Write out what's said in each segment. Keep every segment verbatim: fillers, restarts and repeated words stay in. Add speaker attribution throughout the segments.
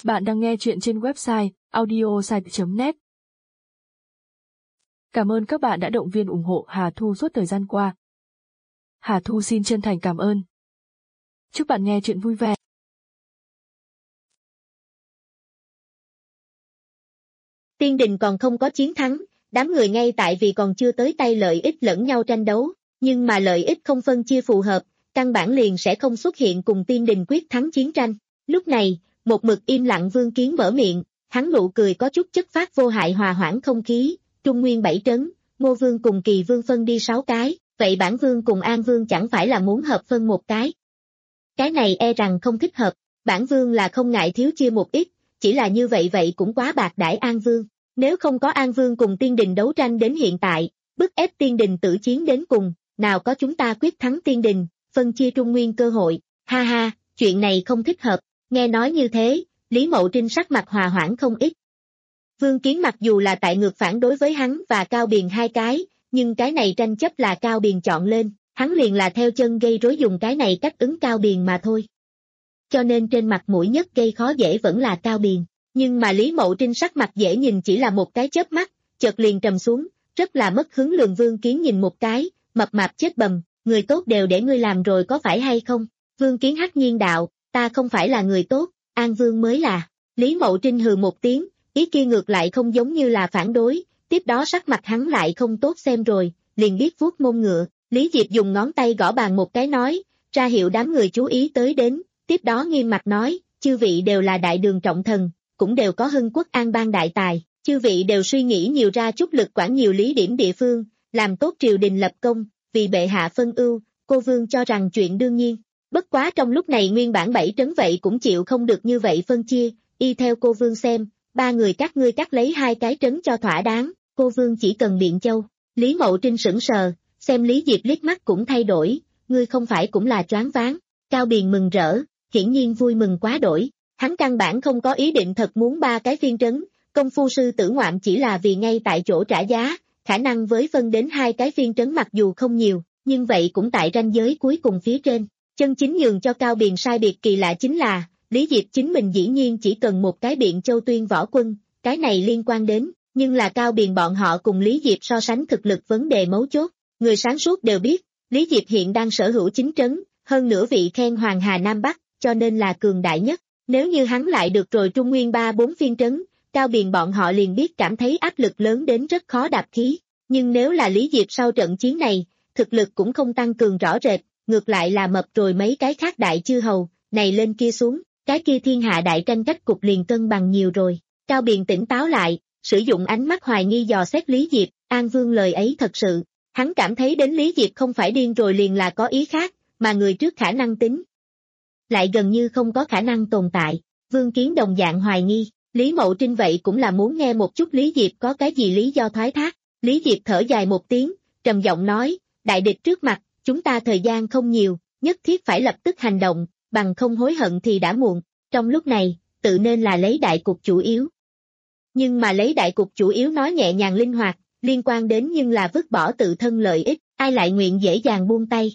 Speaker 1: Bạn đang nghe chuyện trên website audiosite chấm net. Cảm ơn các bạn đã động viên ủng hộ Hà Thu suốt thời gian qua. Hà Thu xin chân thành cảm ơn. Chúc bạn nghe chuyện vui vẻ.
Speaker 2: Tiên Đình còn không có chiến thắng, đám người ngay tại vì còn chưa tới tay lợi ích lẫn nhau tranh đấu, nhưng mà lợi ích không phân chia phù hợp, căn bản liền sẽ không xuất hiện cùng Tiên Đình quyết thắng chiến tranh. Lúc này, một mực im lặng Vương Kiến mở miệng, hắn nụ cười có chút chất phát vô hại hòa hoãn không khí, Trung Nguyên bảy trấn, Ngô Vương cùng Kỳ Vương phân đi sáu cái, vậy Bản Vương cùng An Vương chẳng phải là muốn hợp phân một cái. Cái này e rằng không thích hợp, Bản Vương là không ngại thiếu chia một ít, chỉ là như vậy vậy cũng quá bạc đãi An Vương. Nếu không có An Vương cùng Tiên Đình đấu tranh đến hiện tại, bức ép Tiên Đình tử chiến đến cùng, nào có chúng ta quyết thắng Tiên Đình, phân chia Trung Nguyên cơ hội, ha ha, chuyện này không thích hợp. Nghe nói như thế, Lý Mậu Trinh sắc mặt hòa hoãn không ít. Vương Kiến mặc dù là tại ngược phản đối với hắn và Cao Biền hai cái, nhưng cái này tranh chấp là Cao Biền chọn lên, hắn liền là theo chân gây rối dùng cái này cách ứng Cao Biền mà thôi. Cho nên trên mặt mũi nhất gây khó dễ vẫn là Cao Biền, nhưng mà Lý Mậu Trinh sắc mặt dễ nhìn chỉ là một cái chớp mắt, chợt liền trầm xuống, rất là mất hứng lườm Vương Kiến nhìn một cái, mập mạp chết bầm, người tốt đều để ngươi làm rồi có phải hay không? Vương Kiến hắc nhiên đạo, ta không phải là người tốt, An Vương mới là. Lý Mậu Trinh hừ một tiếng, ý kia ngược lại không giống như là phản đối, tiếp đó sắc mặt hắn lại không tốt xem rồi, liền biết vuốt mông ngựa, Lý Diệp dùng ngón tay gõ bàn một cái nói, ra hiệu đám người chú ý tới đến, tiếp đó nghiêm mặt nói, chư vị đều là đại đường trọng thần, cũng đều có hưng quốc an bang đại tài, chư vị đều suy nghĩ nhiều ra chút lực quản nhiều lý điểm địa phương, làm tốt triều đình lập công, vì bệ hạ phân ưu, cô Vương cho rằng chuyện đương nhiên. Bất quá trong lúc này nguyên bản bảy trấn vậy cũng chịu không được như vậy phân chia, y theo cô Vương xem, ba người các ngươi cắt lấy hai cái trấn cho thỏa đáng, cô Vương chỉ cần Biện Châu. Lý Mậu Trinh sững sờ, xem Lý Diệp liếc mắt cũng thay đổi, ngươi không phải cũng là choáng váng. Cao Biền mừng rỡ, hiển nhiên vui mừng quá đổi, hắn căn bản không có ý định thật muốn ba cái phiên trấn, công phu sư tử ngoạm chỉ là vì ngay tại chỗ trả giá, khả năng với phân đến hai cái phiên trấn mặc dù không nhiều, nhưng vậy cũng tại ranh giới cuối cùng phía trên. Chân chính nhường cho Cao Biền sai biệt kỳ lạ chính là, Lý Diệp chính mình dĩ nhiên chỉ cần một cái Biện Châu tuyên võ quân, cái này liên quan đến, nhưng là Cao Biền bọn họ cùng Lý Diệp so sánh thực lực vấn đề mấu chốt, người sáng suốt đều biết, Lý Diệp hiện đang sở hữu chính trấn, hơn nửa vị khen Hoàng Hà Nam Bắc, cho nên là cường đại nhất, nếu như hắn lại được rồi Trung Nguyên ba bốn phiên trấn, Cao Biền bọn họ liền biết cảm thấy áp lực lớn đến rất khó đạp khí, nhưng nếu là Lý Diệp sau trận chiến này, thực lực cũng không tăng cường rõ rệt, ngược lại là mập rồi mấy cái khác đại chư hầu, này lên kia xuống, cái kia thiên hạ đại tranh cách cục liền cân bằng nhiều rồi. Cao Biền tỉnh táo lại, sử dụng ánh mắt hoài nghi dò xét Lý Diệp, An Vương lời ấy thật sự, hắn cảm thấy đến Lý Diệp không phải điên rồi liền là có ý khác, mà người trước khả năng tính lại gần như không có khả năng tồn tại. Vương Kiến đồng dạng hoài nghi, Lý Mậu Trinh vậy cũng là muốn nghe một chút Lý Diệp có cái gì lý do thoái thác. Lý Diệp thở dài một tiếng, trầm giọng nói, đại địch trước mặt, chúng ta thời gian không nhiều, nhất thiết phải lập tức hành động, bằng không hối hận thì đã muộn, trong lúc này, tự nên là lấy đại cục chủ yếu. Nhưng mà lấy đại cục chủ yếu nói nhẹ nhàng linh hoạt, liên quan đến nhưng là vứt bỏ tự thân lợi ích, ai lại nguyện dễ dàng buông tay.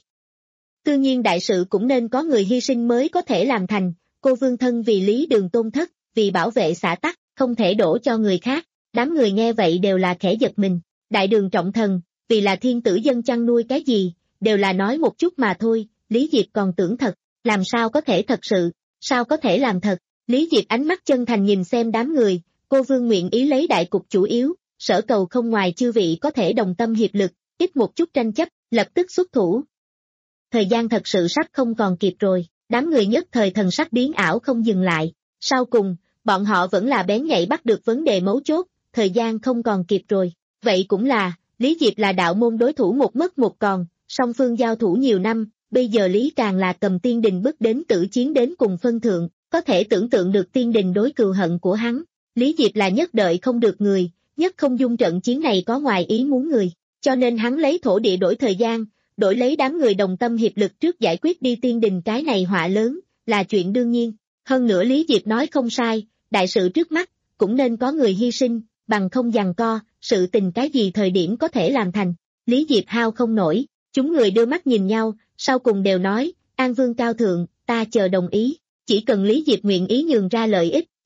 Speaker 2: Tự nhiên đại sự cũng nên có người hy sinh mới có thể làm thành, cô Vương thân vì Lý Đường tôn thất, vì bảo vệ xã tắc, không thể đổ cho người khác, đám người nghe vậy đều là khẽ giật mình, đại đường trọng thần, vì là thiên tử dân chăn nuôi cái gì, đều là nói một chút mà thôi, Lý Diệp còn tưởng thật, làm sao có thể thật sự, sao có thể làm thật, Lý Diệp ánh mắt chân thành nhìn xem đám người, cô Vương nguyện ý lấy đại cục chủ yếu, sở cầu không ngoài chư vị có thể đồng tâm hiệp lực, ít một chút tranh chấp, lập tức xuất thủ. Thời gian thật sự sắp không còn kịp rồi, đám người nhất thời thần sắc biến ảo không dừng lại, sau cùng, bọn họ vẫn là bén nhạy bắt được vấn đề mấu chốt, thời gian không còn kịp rồi, vậy cũng là, Lý Diệp là đạo môn đối thủ một mất một còn, song phương giao thủ nhiều năm, bây giờ Lý càng là cầm Tiên Đình bước đến tử chiến đến cùng phân thượng, có thể tưởng tượng được Tiên Đình đối cừu hận của hắn, Lý Diệp là nhất đợi không được người, nhất không dung trận chiến này có ngoài ý muốn người, cho nên hắn lấy thổ địa đổi thời gian, đổi lấy đám người đồng tâm hiệp lực trước giải quyết đi Tiên Đình cái này họa lớn, là chuyện đương nhiên, hơn nữa Lý Diệp nói không sai, đại sự trước mắt, cũng nên có người hy sinh, bằng không giằng co, sự tình cái gì thời điểm có thể làm thành, Lý Diệp hao không nổi, chúng người đưa mắt nhìn nhau, sau cùng đều nói, An Vương cao thượng, ta chờ đồng ý, chỉ cần Lý Diệp nguyện ý nhường ra lợi ích,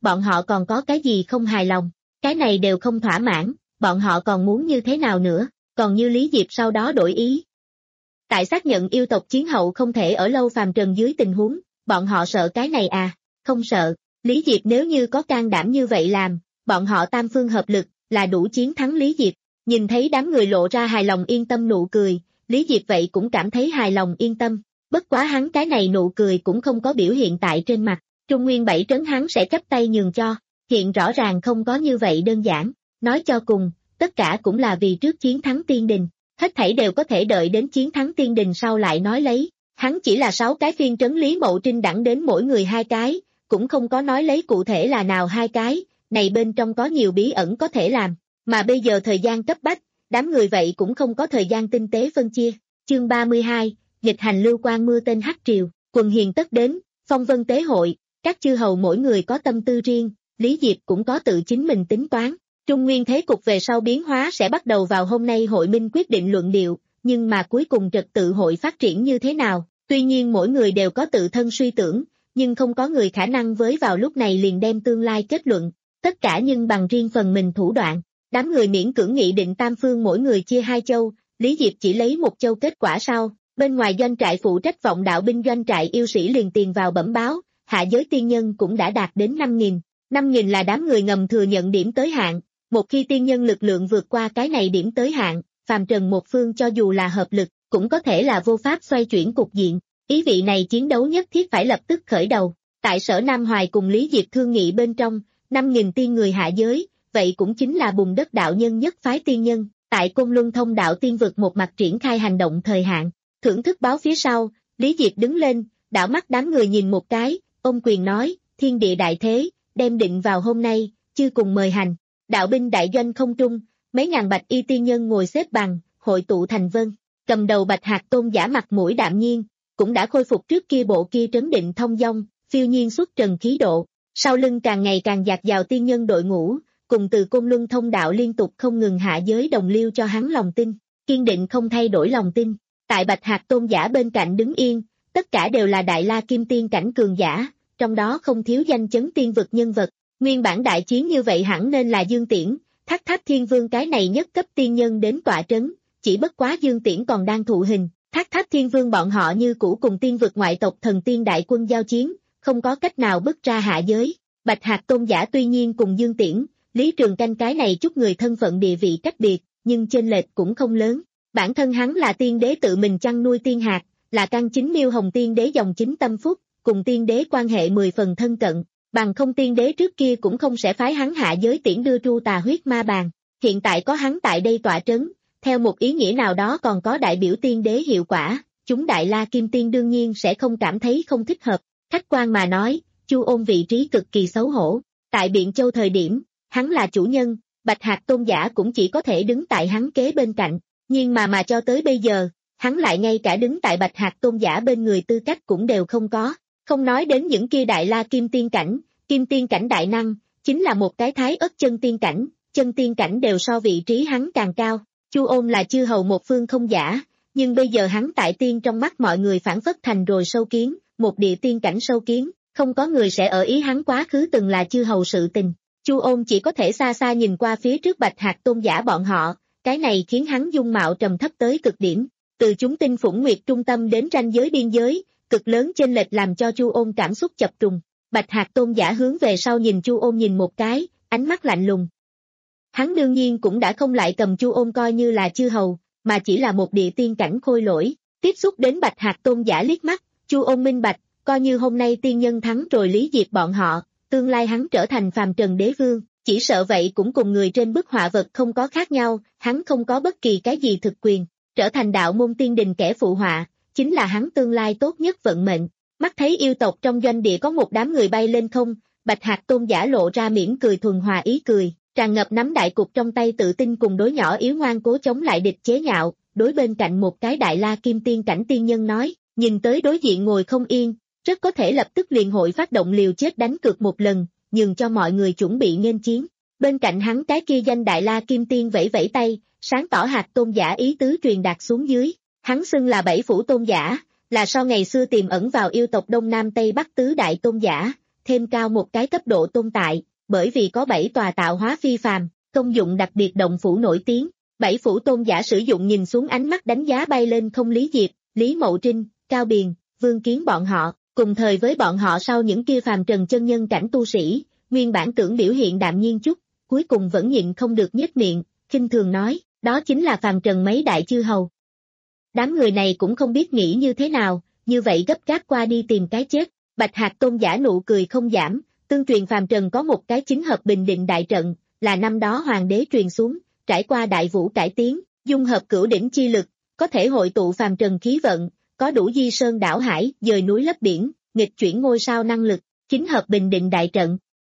Speaker 2: bọn họ còn có cái gì không hài lòng, cái này đều không thỏa mãn, bọn họ còn muốn như thế nào nữa, còn như Lý Diệp sau đó đổi ý. Tại xác nhận yêu tộc chiến hậu không thể ở lâu phàm trần dưới tình huống, bọn họ sợ cái này à, không sợ, Lý Diệp nếu như có can đảm như vậy làm, bọn họ tam phương hợp lực, là đủ chiến thắng Lý Diệp, nhìn thấy đám người lộ ra hài lòng yên tâm nụ cười, Lý Diệp vậy cũng cảm thấy hài lòng yên tâm, bất quá hắn cái này nụ cười cũng không có biểu hiện tại trên mặt, Trung Nguyên bảy trấn hắn sẽ chấp tay nhường cho, hiện rõ ràng không có như vậy đơn giản, nói cho cùng, tất cả cũng là vì trước chiến thắng Tiên Đình, hết thảy đều có thể đợi đến chiến thắng Tiên Đình sau lại nói lấy, hắn chỉ là sáu cái phiên trấn Lý Mậu Trinh đẳng đến mỗi người hai cái, cũng không có nói lấy cụ thể là nào hai cái, này bên trong có nhiều bí ẩn có thể làm, mà bây giờ thời gian cấp bách, đám người vậy cũng không có thời gian tinh tế phân chia, chương ba mươi hai, nghịch hành lưu quan mưa tên hắc triều, quần hiền tất đến, phong vân tế hội, các chư hầu mỗi người có tâm tư riêng, Lý Diệp cũng có tự chính mình tính toán. Trung Nguyên thế cục về sau biến hóa sẽ bắt đầu vào hôm nay hội minh quyết định luận điệu, nhưng mà cuối cùng trật tự hội phát triển như thế nào, tuy nhiên mỗi người đều có tự thân suy tưởng, nhưng không có người khả năng với vào lúc này liền đem tương lai kết luận, tất cả nhưng bằng riêng phần mình thủ đoạn, đám người miễn cưỡng nghị định tam phương mỗi người chia hai châu, Lý Diệp chỉ lấy một châu kết quả sau, bên ngoài doanh trại phụ trách vọng đạo binh doanh trại yêu sĩ liền tiền vào bẩm báo, hạ giới tiên nhân cũng đã đạt đến năm nghìn, năm nghìn là đám người ngầm thừa nhận điểm tới hạn. Một khi tiên nhân lực lượng vượt qua cái này điểm tới hạn, phàm trần một phương cho dù là hợp lực, cũng có thể là vô pháp xoay chuyển cục diện. Ý vị này chiến đấu nhất thiết phải lập tức khởi đầu. Tại sở Nam Hoài cùng Lý Diệp thương nghị bên trong, năm nghìn tiên người hạ giới, vậy cũng chính là bùn đất đạo nhân nhất phái tiên nhân, tại Côn Luân thông đạo tiên vực một mặt triển khai hành động thời hạn. Thưởng thức báo phía sau, Lý Diệp đứng lên, đảo mắt đám người nhìn một cái, ông quyền nói, thiên địa đại thế, đem định vào hôm nay, chư cùng mời hành. Đạo binh đại doanh không trung, mấy ngàn bạch y tiên nhân ngồi xếp bằng, hội tụ thành vân, cầm đầu bạch hạc tôn giả mặt mũi đạm nhiên, cũng đã khôi phục trước kia bộ kia trấn định thông dong, phiêu nhiên xuất trần khí độ, sau lưng càng ngày càng dạt dào tiên nhân đội ngũ, cùng từ Côn Luân thông đạo liên tục không ngừng hạ giới đồng liêu cho hắn lòng tin, kiên định không thay đổi lòng tin, tại bạch hạc tôn giả bên cạnh đứng yên, tất cả đều là đại la kim tiên cảnh cường giả, trong đó không thiếu danh chấn tiên vực nhân vật. Nguyên bản đại chiến như vậy hẳn nên là Dương Tiễn, Thác Tháp Thiên Vương cái này nhất cấp tiên nhân đến tọa trấn, chỉ bất quá Dương Tiễn còn đang thụ hình, Thác Tháp Thiên Vương bọn họ như cũ cùng tiên vực ngoại tộc thần tiên đại quân giao chiến, không có cách nào bước ra hạ giới. Bạch Hạc tôn giả tuy nhiên cùng Dương Tiễn, Lý Trường Canh cái này chút người thân phận địa vị cách biệt, nhưng chênh lệch cũng không lớn. Bản thân hắn là tiên đế tự mình chăn nuôi tiên hạt, là căn chính miêu hồng tiên đế dòng chính tâm phúc, cùng tiên đế quan hệ mười phần thân cận. Bằng không tiên đế trước kia cũng không sẽ phái hắn hạ giới tiễn đưa tru tà huyết ma bàn, hiện tại có hắn tại đây tọa trấn, theo một ý nghĩa nào đó còn có đại biểu tiên đế hiệu quả, chúng đại la kim tiên đương nhiên sẽ không cảm thấy không thích hợp, khách quan mà nói, Chu Ôn vị trí cực kỳ xấu hổ, tại Biện Châu thời điểm, hắn là chủ nhân, Bạch Hạc tôn giả cũng chỉ có thể đứng tại hắn kế bên cạnh, nhưng mà mà cho tới bây giờ, hắn lại ngay cả đứng tại Bạch Hạc tôn giả bên người tư cách cũng đều không có. Không nói đến những kia đại la kim tiên cảnh, kim tiên cảnh đại năng, chính là một cái thái ất chân tiên cảnh, chân tiên cảnh đều so vị trí hắn càng cao. Chu Ôn là chư hầu một phương không giả, nhưng bây giờ hắn tại tiên trong mắt mọi người phản phất thành rồi sâu kiến, một địa tiên cảnh sâu kiến, không có người sẽ ở ý hắn quá khứ từng là chư hầu sự tình. Chu Ôn chỉ có thể xa xa nhìn qua phía trước Bạch Hạc tôn giả bọn họ, cái này khiến hắn dung mạo trầm thấp tới cực điểm, từ chúng tinh phủng nguyệt trung tâm đến ranh giới biên giới. Cực lớn chênh lệch làm cho Chu Ôn cảm xúc chập trùng. Bạch Hạc tôn giả hướng về sau nhìn Chu Ôn nhìn một cái, ánh mắt lạnh lùng. Hắn đương nhiên cũng đã không lại cầm Chu Ôn coi như là chư hầu, mà chỉ là một địa tiên cảnh khôi lỗi. Tiếp xúc đến Bạch Hạc tôn giả liếc mắt, Chu Ôn minh bạch, coi như hôm nay tiên nhân thắng rồi Lý Diệp bọn họ, tương lai hắn trở thành phàm trần đế vương, chỉ sợ vậy cũng cùng người trên bức họa vật không có khác nhau, hắn không có bất kỳ cái gì thực quyền, trở thành đạo môn tiên đình kẻ phụ họa. Chính là hắn tương lai tốt nhất vận mệnh. Mắt thấy yêu tộc trong doanh địa có một đám người bay lên không, Bạch Hạc tôn giả lộ ra mỉm cười thuần hòa ý cười, tràn ngập nắm đại cục trong tay tự tin cùng đối nhỏ yếu ngoan cố chống lại địch chế nhạo, đối bên cạnh một cái đại la kim tiên cảnh tiên nhân nói, nhìn tới đối diện ngồi không yên, rất có thể lập tức liền hội phát động liều chết đánh cược một lần, nhường cho mọi người chuẩn bị nghênh chiến. Bên cạnh hắn cái kia danh đại la kim tiên vẫy vẫy tay, sáng tỏ Hạc tôn giả ý tứ truyền đạt xuống dưới. Hắn xưng là bảy phủ tôn giả, là sau ngày xưa tiềm ẩn vào yêu tộc Đông Nam Tây Bắc tứ đại tôn giả, thêm cao một cái cấp độ tồn tại, bởi vì có bảy tòa tạo hóa phi phàm, công dụng đặc biệt động phủ nổi tiếng. Bảy phủ tôn giả sử dụng nhìn xuống ánh mắt đánh giá bay lên không Lý Diệp, Lý Mậu Trinh, Cao Biền, Vương Kiến bọn họ, cùng thời với bọn họ sau những kia phàm trần chân nhân cảnh tu sĩ, nguyên bản tưởng biểu hiện đạm nhiên chút, cuối cùng vẫn nhịn không được nhếch miệng, khinh thường nói, đó chính là phàm trần mấy đại chư hầu. Đám người này cũng không biết nghĩ như thế nào, như vậy gấp gáp qua đi tìm cái chết. Bạch Hạc tôn giả nụ cười không giảm, tương truyền phàm trần có một cái chính hợp bình định đại trận, là năm đó hoàng đế truyền xuống, trải qua đại vũ cải tiến, dung hợp cửu đỉnh chi lực, có thể hội tụ phàm trần khí vận, có đủ di sơn đảo hải, dời núi lấp biển, nghịch chuyển ngôi sao năng lực, chính hợp bình định đại trận.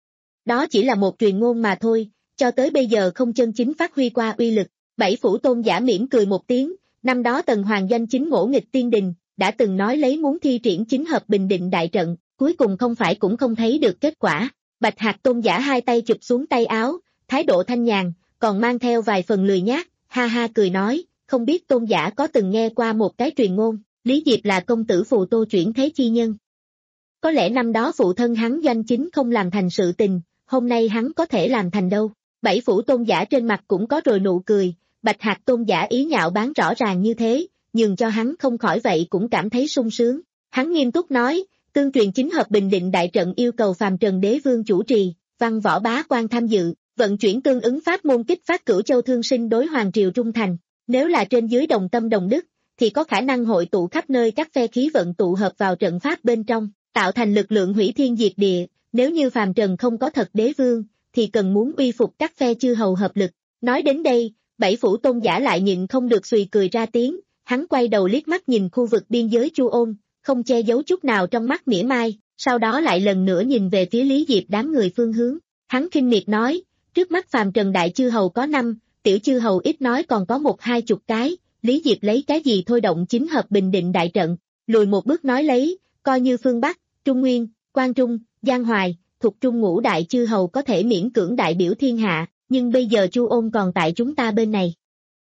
Speaker 2: Đó chỉ là một truyền ngôn mà thôi, cho tới bây giờ không chân chính phát huy qua uy lực. Bảy phủ tôn giả mỉm cười một tiếng, năm đó Tần Hoàng danh chính ngỗ nghịch tiên đình, đã từng nói lấy muốn thi triển chính hợp bình định đại trận, cuối cùng không phải cũng không thấy được kết quả. Bạch Hạc tôn giả hai tay chụp xuống tay áo, thái độ thanh nhàn, còn mang theo vài phần lười nhác, ha ha cười nói, không biết tôn giả có từng nghe qua một cái truyền ngôn, Lý Diệp là công tử phù tô chuyển thế chi nhân. Có lẽ năm đó phụ thân hắn doanh chính không làm thành sự tình, hôm nay hắn có thể làm thành đâu. Bảy phủ tôn giả trên mặt cũng có rồi nụ cười, Bạch Hạc tôn giả ý nhạo bán rõ ràng như thế, nhưng cho hắn không khỏi vậy cũng cảm thấy sung sướng. Hắn nghiêm túc nói, tương truyền chính hợp bình định đại trận yêu cầu phàm trần đế vương chủ trì, văn võ bá quan tham dự, vận chuyển tương ứng pháp môn kích phát cửu châu thương sinh đối hoàng triều trung thành. Nếu là trên dưới đồng tâm đồng đức, thì có khả năng hội tụ khắp nơi các phe khí vận tụ hợp vào trận pháp bên trong, tạo thành lực lượng hủy thiên diệt địa. Nếu như phàm trần không có thật đế vương, thì cần muốn uy phục các phe chư hầu hợp lực. Nói đến đây, bảy phủ tôn giả lại nhịn không được xùy cười ra tiếng, hắn quay đầu liếc mắt nhìn khu vực biên giới Chu Ôn, không che giấu chút nào trong mắt mỉa mai, sau đó lại lần nữa nhìn về phía Lý Diệp đám người phương hướng. Hắn khinh miệt nói, trước mắt phàm trần đại chư hầu có năm, tiểu chư hầu ít nói còn có một hai chục cái, Lý Diệp lấy cái gì thôi động chính hợp bình định đại trận, lùi một bước nói lấy, coi như phương Bắc, Trung Nguyên, Quan Trung, Giang Hoài, thuộc Trung ngũ đại chư hầu có thể miễn cưỡng đại biểu thiên hạ, nhưng bây giờ Chu Ôn còn tại chúng ta bên này.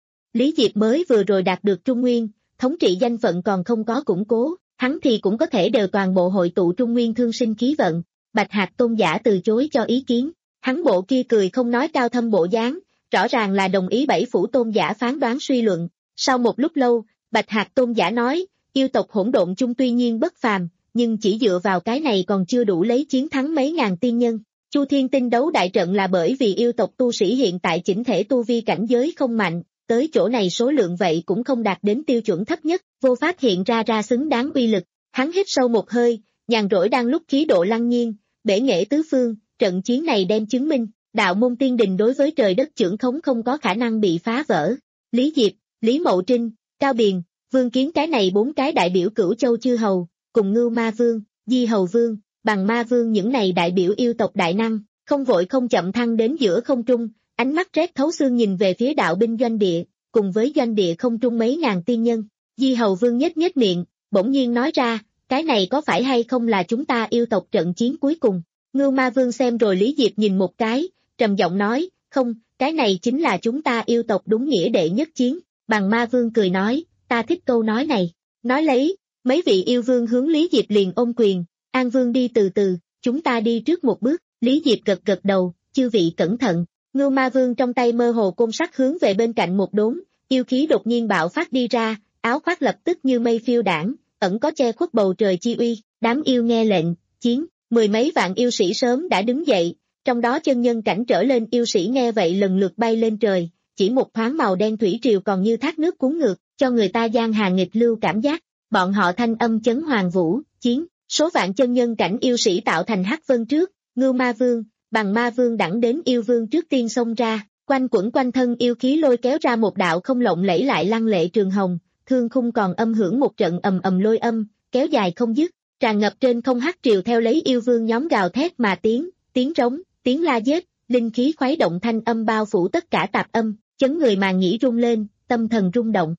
Speaker 2: Lý Diệp mới vừa rồi đạt được Trung Nguyên, thống trị danh phận còn không có củng cố, hắn thì cũng có thể đều toàn bộ hội tụ Trung Nguyên thương sinh khí vận. Bạch Hạc tôn giả từ chối cho ý kiến, hắn bộ kia cười không nói cao thâm bộ dáng, rõ ràng là đồng ý bảy phủ tôn giả phán đoán suy luận. Sau một lúc lâu, Bạch Hạc tôn giả nói, yêu tộc hỗn độn chung tuy nhiên bất phàm, nhưng chỉ dựa vào cái này còn chưa đủ lấy chiến thắng mấy ngàn tiên nhân. Chu Thiên Tinh đấu đại trận là bởi vì yêu tộc tu sĩ hiện tại chỉnh thể tu vi cảnh giới không mạnh, tới chỗ này số lượng vậy cũng không đạt đến tiêu chuẩn thấp nhất, vô pháp hiện ra ra xứng đáng uy lực. Hắn hít sâu một hơi, nhàn rỗi đang lúc khí độ lăng nhiên, bể nghệ tứ phương, trận chiến này đem chứng minh, đạo môn tiên đình đối với trời đất chưởng khống không có khả năng bị phá vỡ. Lý Diệp, Lý Mậu Trinh, Cao Biền, Vương Kiến cái này bốn cái đại biểu cửu châu chư hầu, cùng Ngưu Ma Vương, Di Hầu Vương, Bằng Ma Vương những này đại biểu yêu tộc đại năng, không vội không chậm thăng đến giữa không trung, ánh mắt rét thấu xương nhìn về phía đạo binh doanh địa, cùng với doanh địa không trung mấy ngàn tiên nhân. Di Hầu Vương nhếch nhếch miệng, bỗng nhiên nói ra, cái này có phải hay không là chúng ta yêu tộc trận chiến cuối cùng? Ngưu Ma Vương xem rồi Lý Diệp nhìn một cái, trầm giọng nói, không, cái này chính là chúng ta yêu tộc đúng nghĩa đệ nhất chiến. Bằng Ma Vương cười nói, ta thích câu nói này. Nói lấy, mấy vị yêu vương hướng Lý Diệp liền ôm quyền, An Vương đi từ từ, chúng ta đi trước một bước. Lý Diệp gật gật đầu, chư vị cẩn thận. Ngưu Ma Vương trong tay mơ hồ côn sắt hướng về bên cạnh một đốn, yêu khí đột nhiên bạo phát đi ra, áo khoác lập tức như mây phiêu đảng, ẩn có che khuất bầu trời chi uy. Đám yêu nghe lệnh, chiến, mười mấy vạn yêu sĩ sớm đã đứng dậy, trong đó chân nhân cảnh trở lên yêu sĩ nghe vậy lần lượt bay lên trời, chỉ một thoáng màu đen thủy triều còn như thác nước cuốn ngược, cho người ta giang hà nghịch lưu cảm giác. Bọn họ thanh âm chấn hoàng vũ, chiến, số vạn chân nhân cảnh yêu sĩ tạo thành hắc vân trước, Ngưu Ma Vương, Bằng Ma Vương đẳng đến yêu vương trước tiên xông ra, quanh quẩn quanh thân yêu khí lôi kéo ra một đạo không lộng lẫy lại lăng lệ trường hồng, thương khung còn âm hưởng một trận ầm ầm lôi âm, kéo dài không dứt, tràn ngập trên không hắc triều theo lấy yêu vương nhóm gào thét mà tiếng, tiếng trống, tiếng la giết, linh khí khuấy động thanh âm bao phủ tất cả tạp âm, chấn người màng nhĩ rung lên, tâm thần rung động.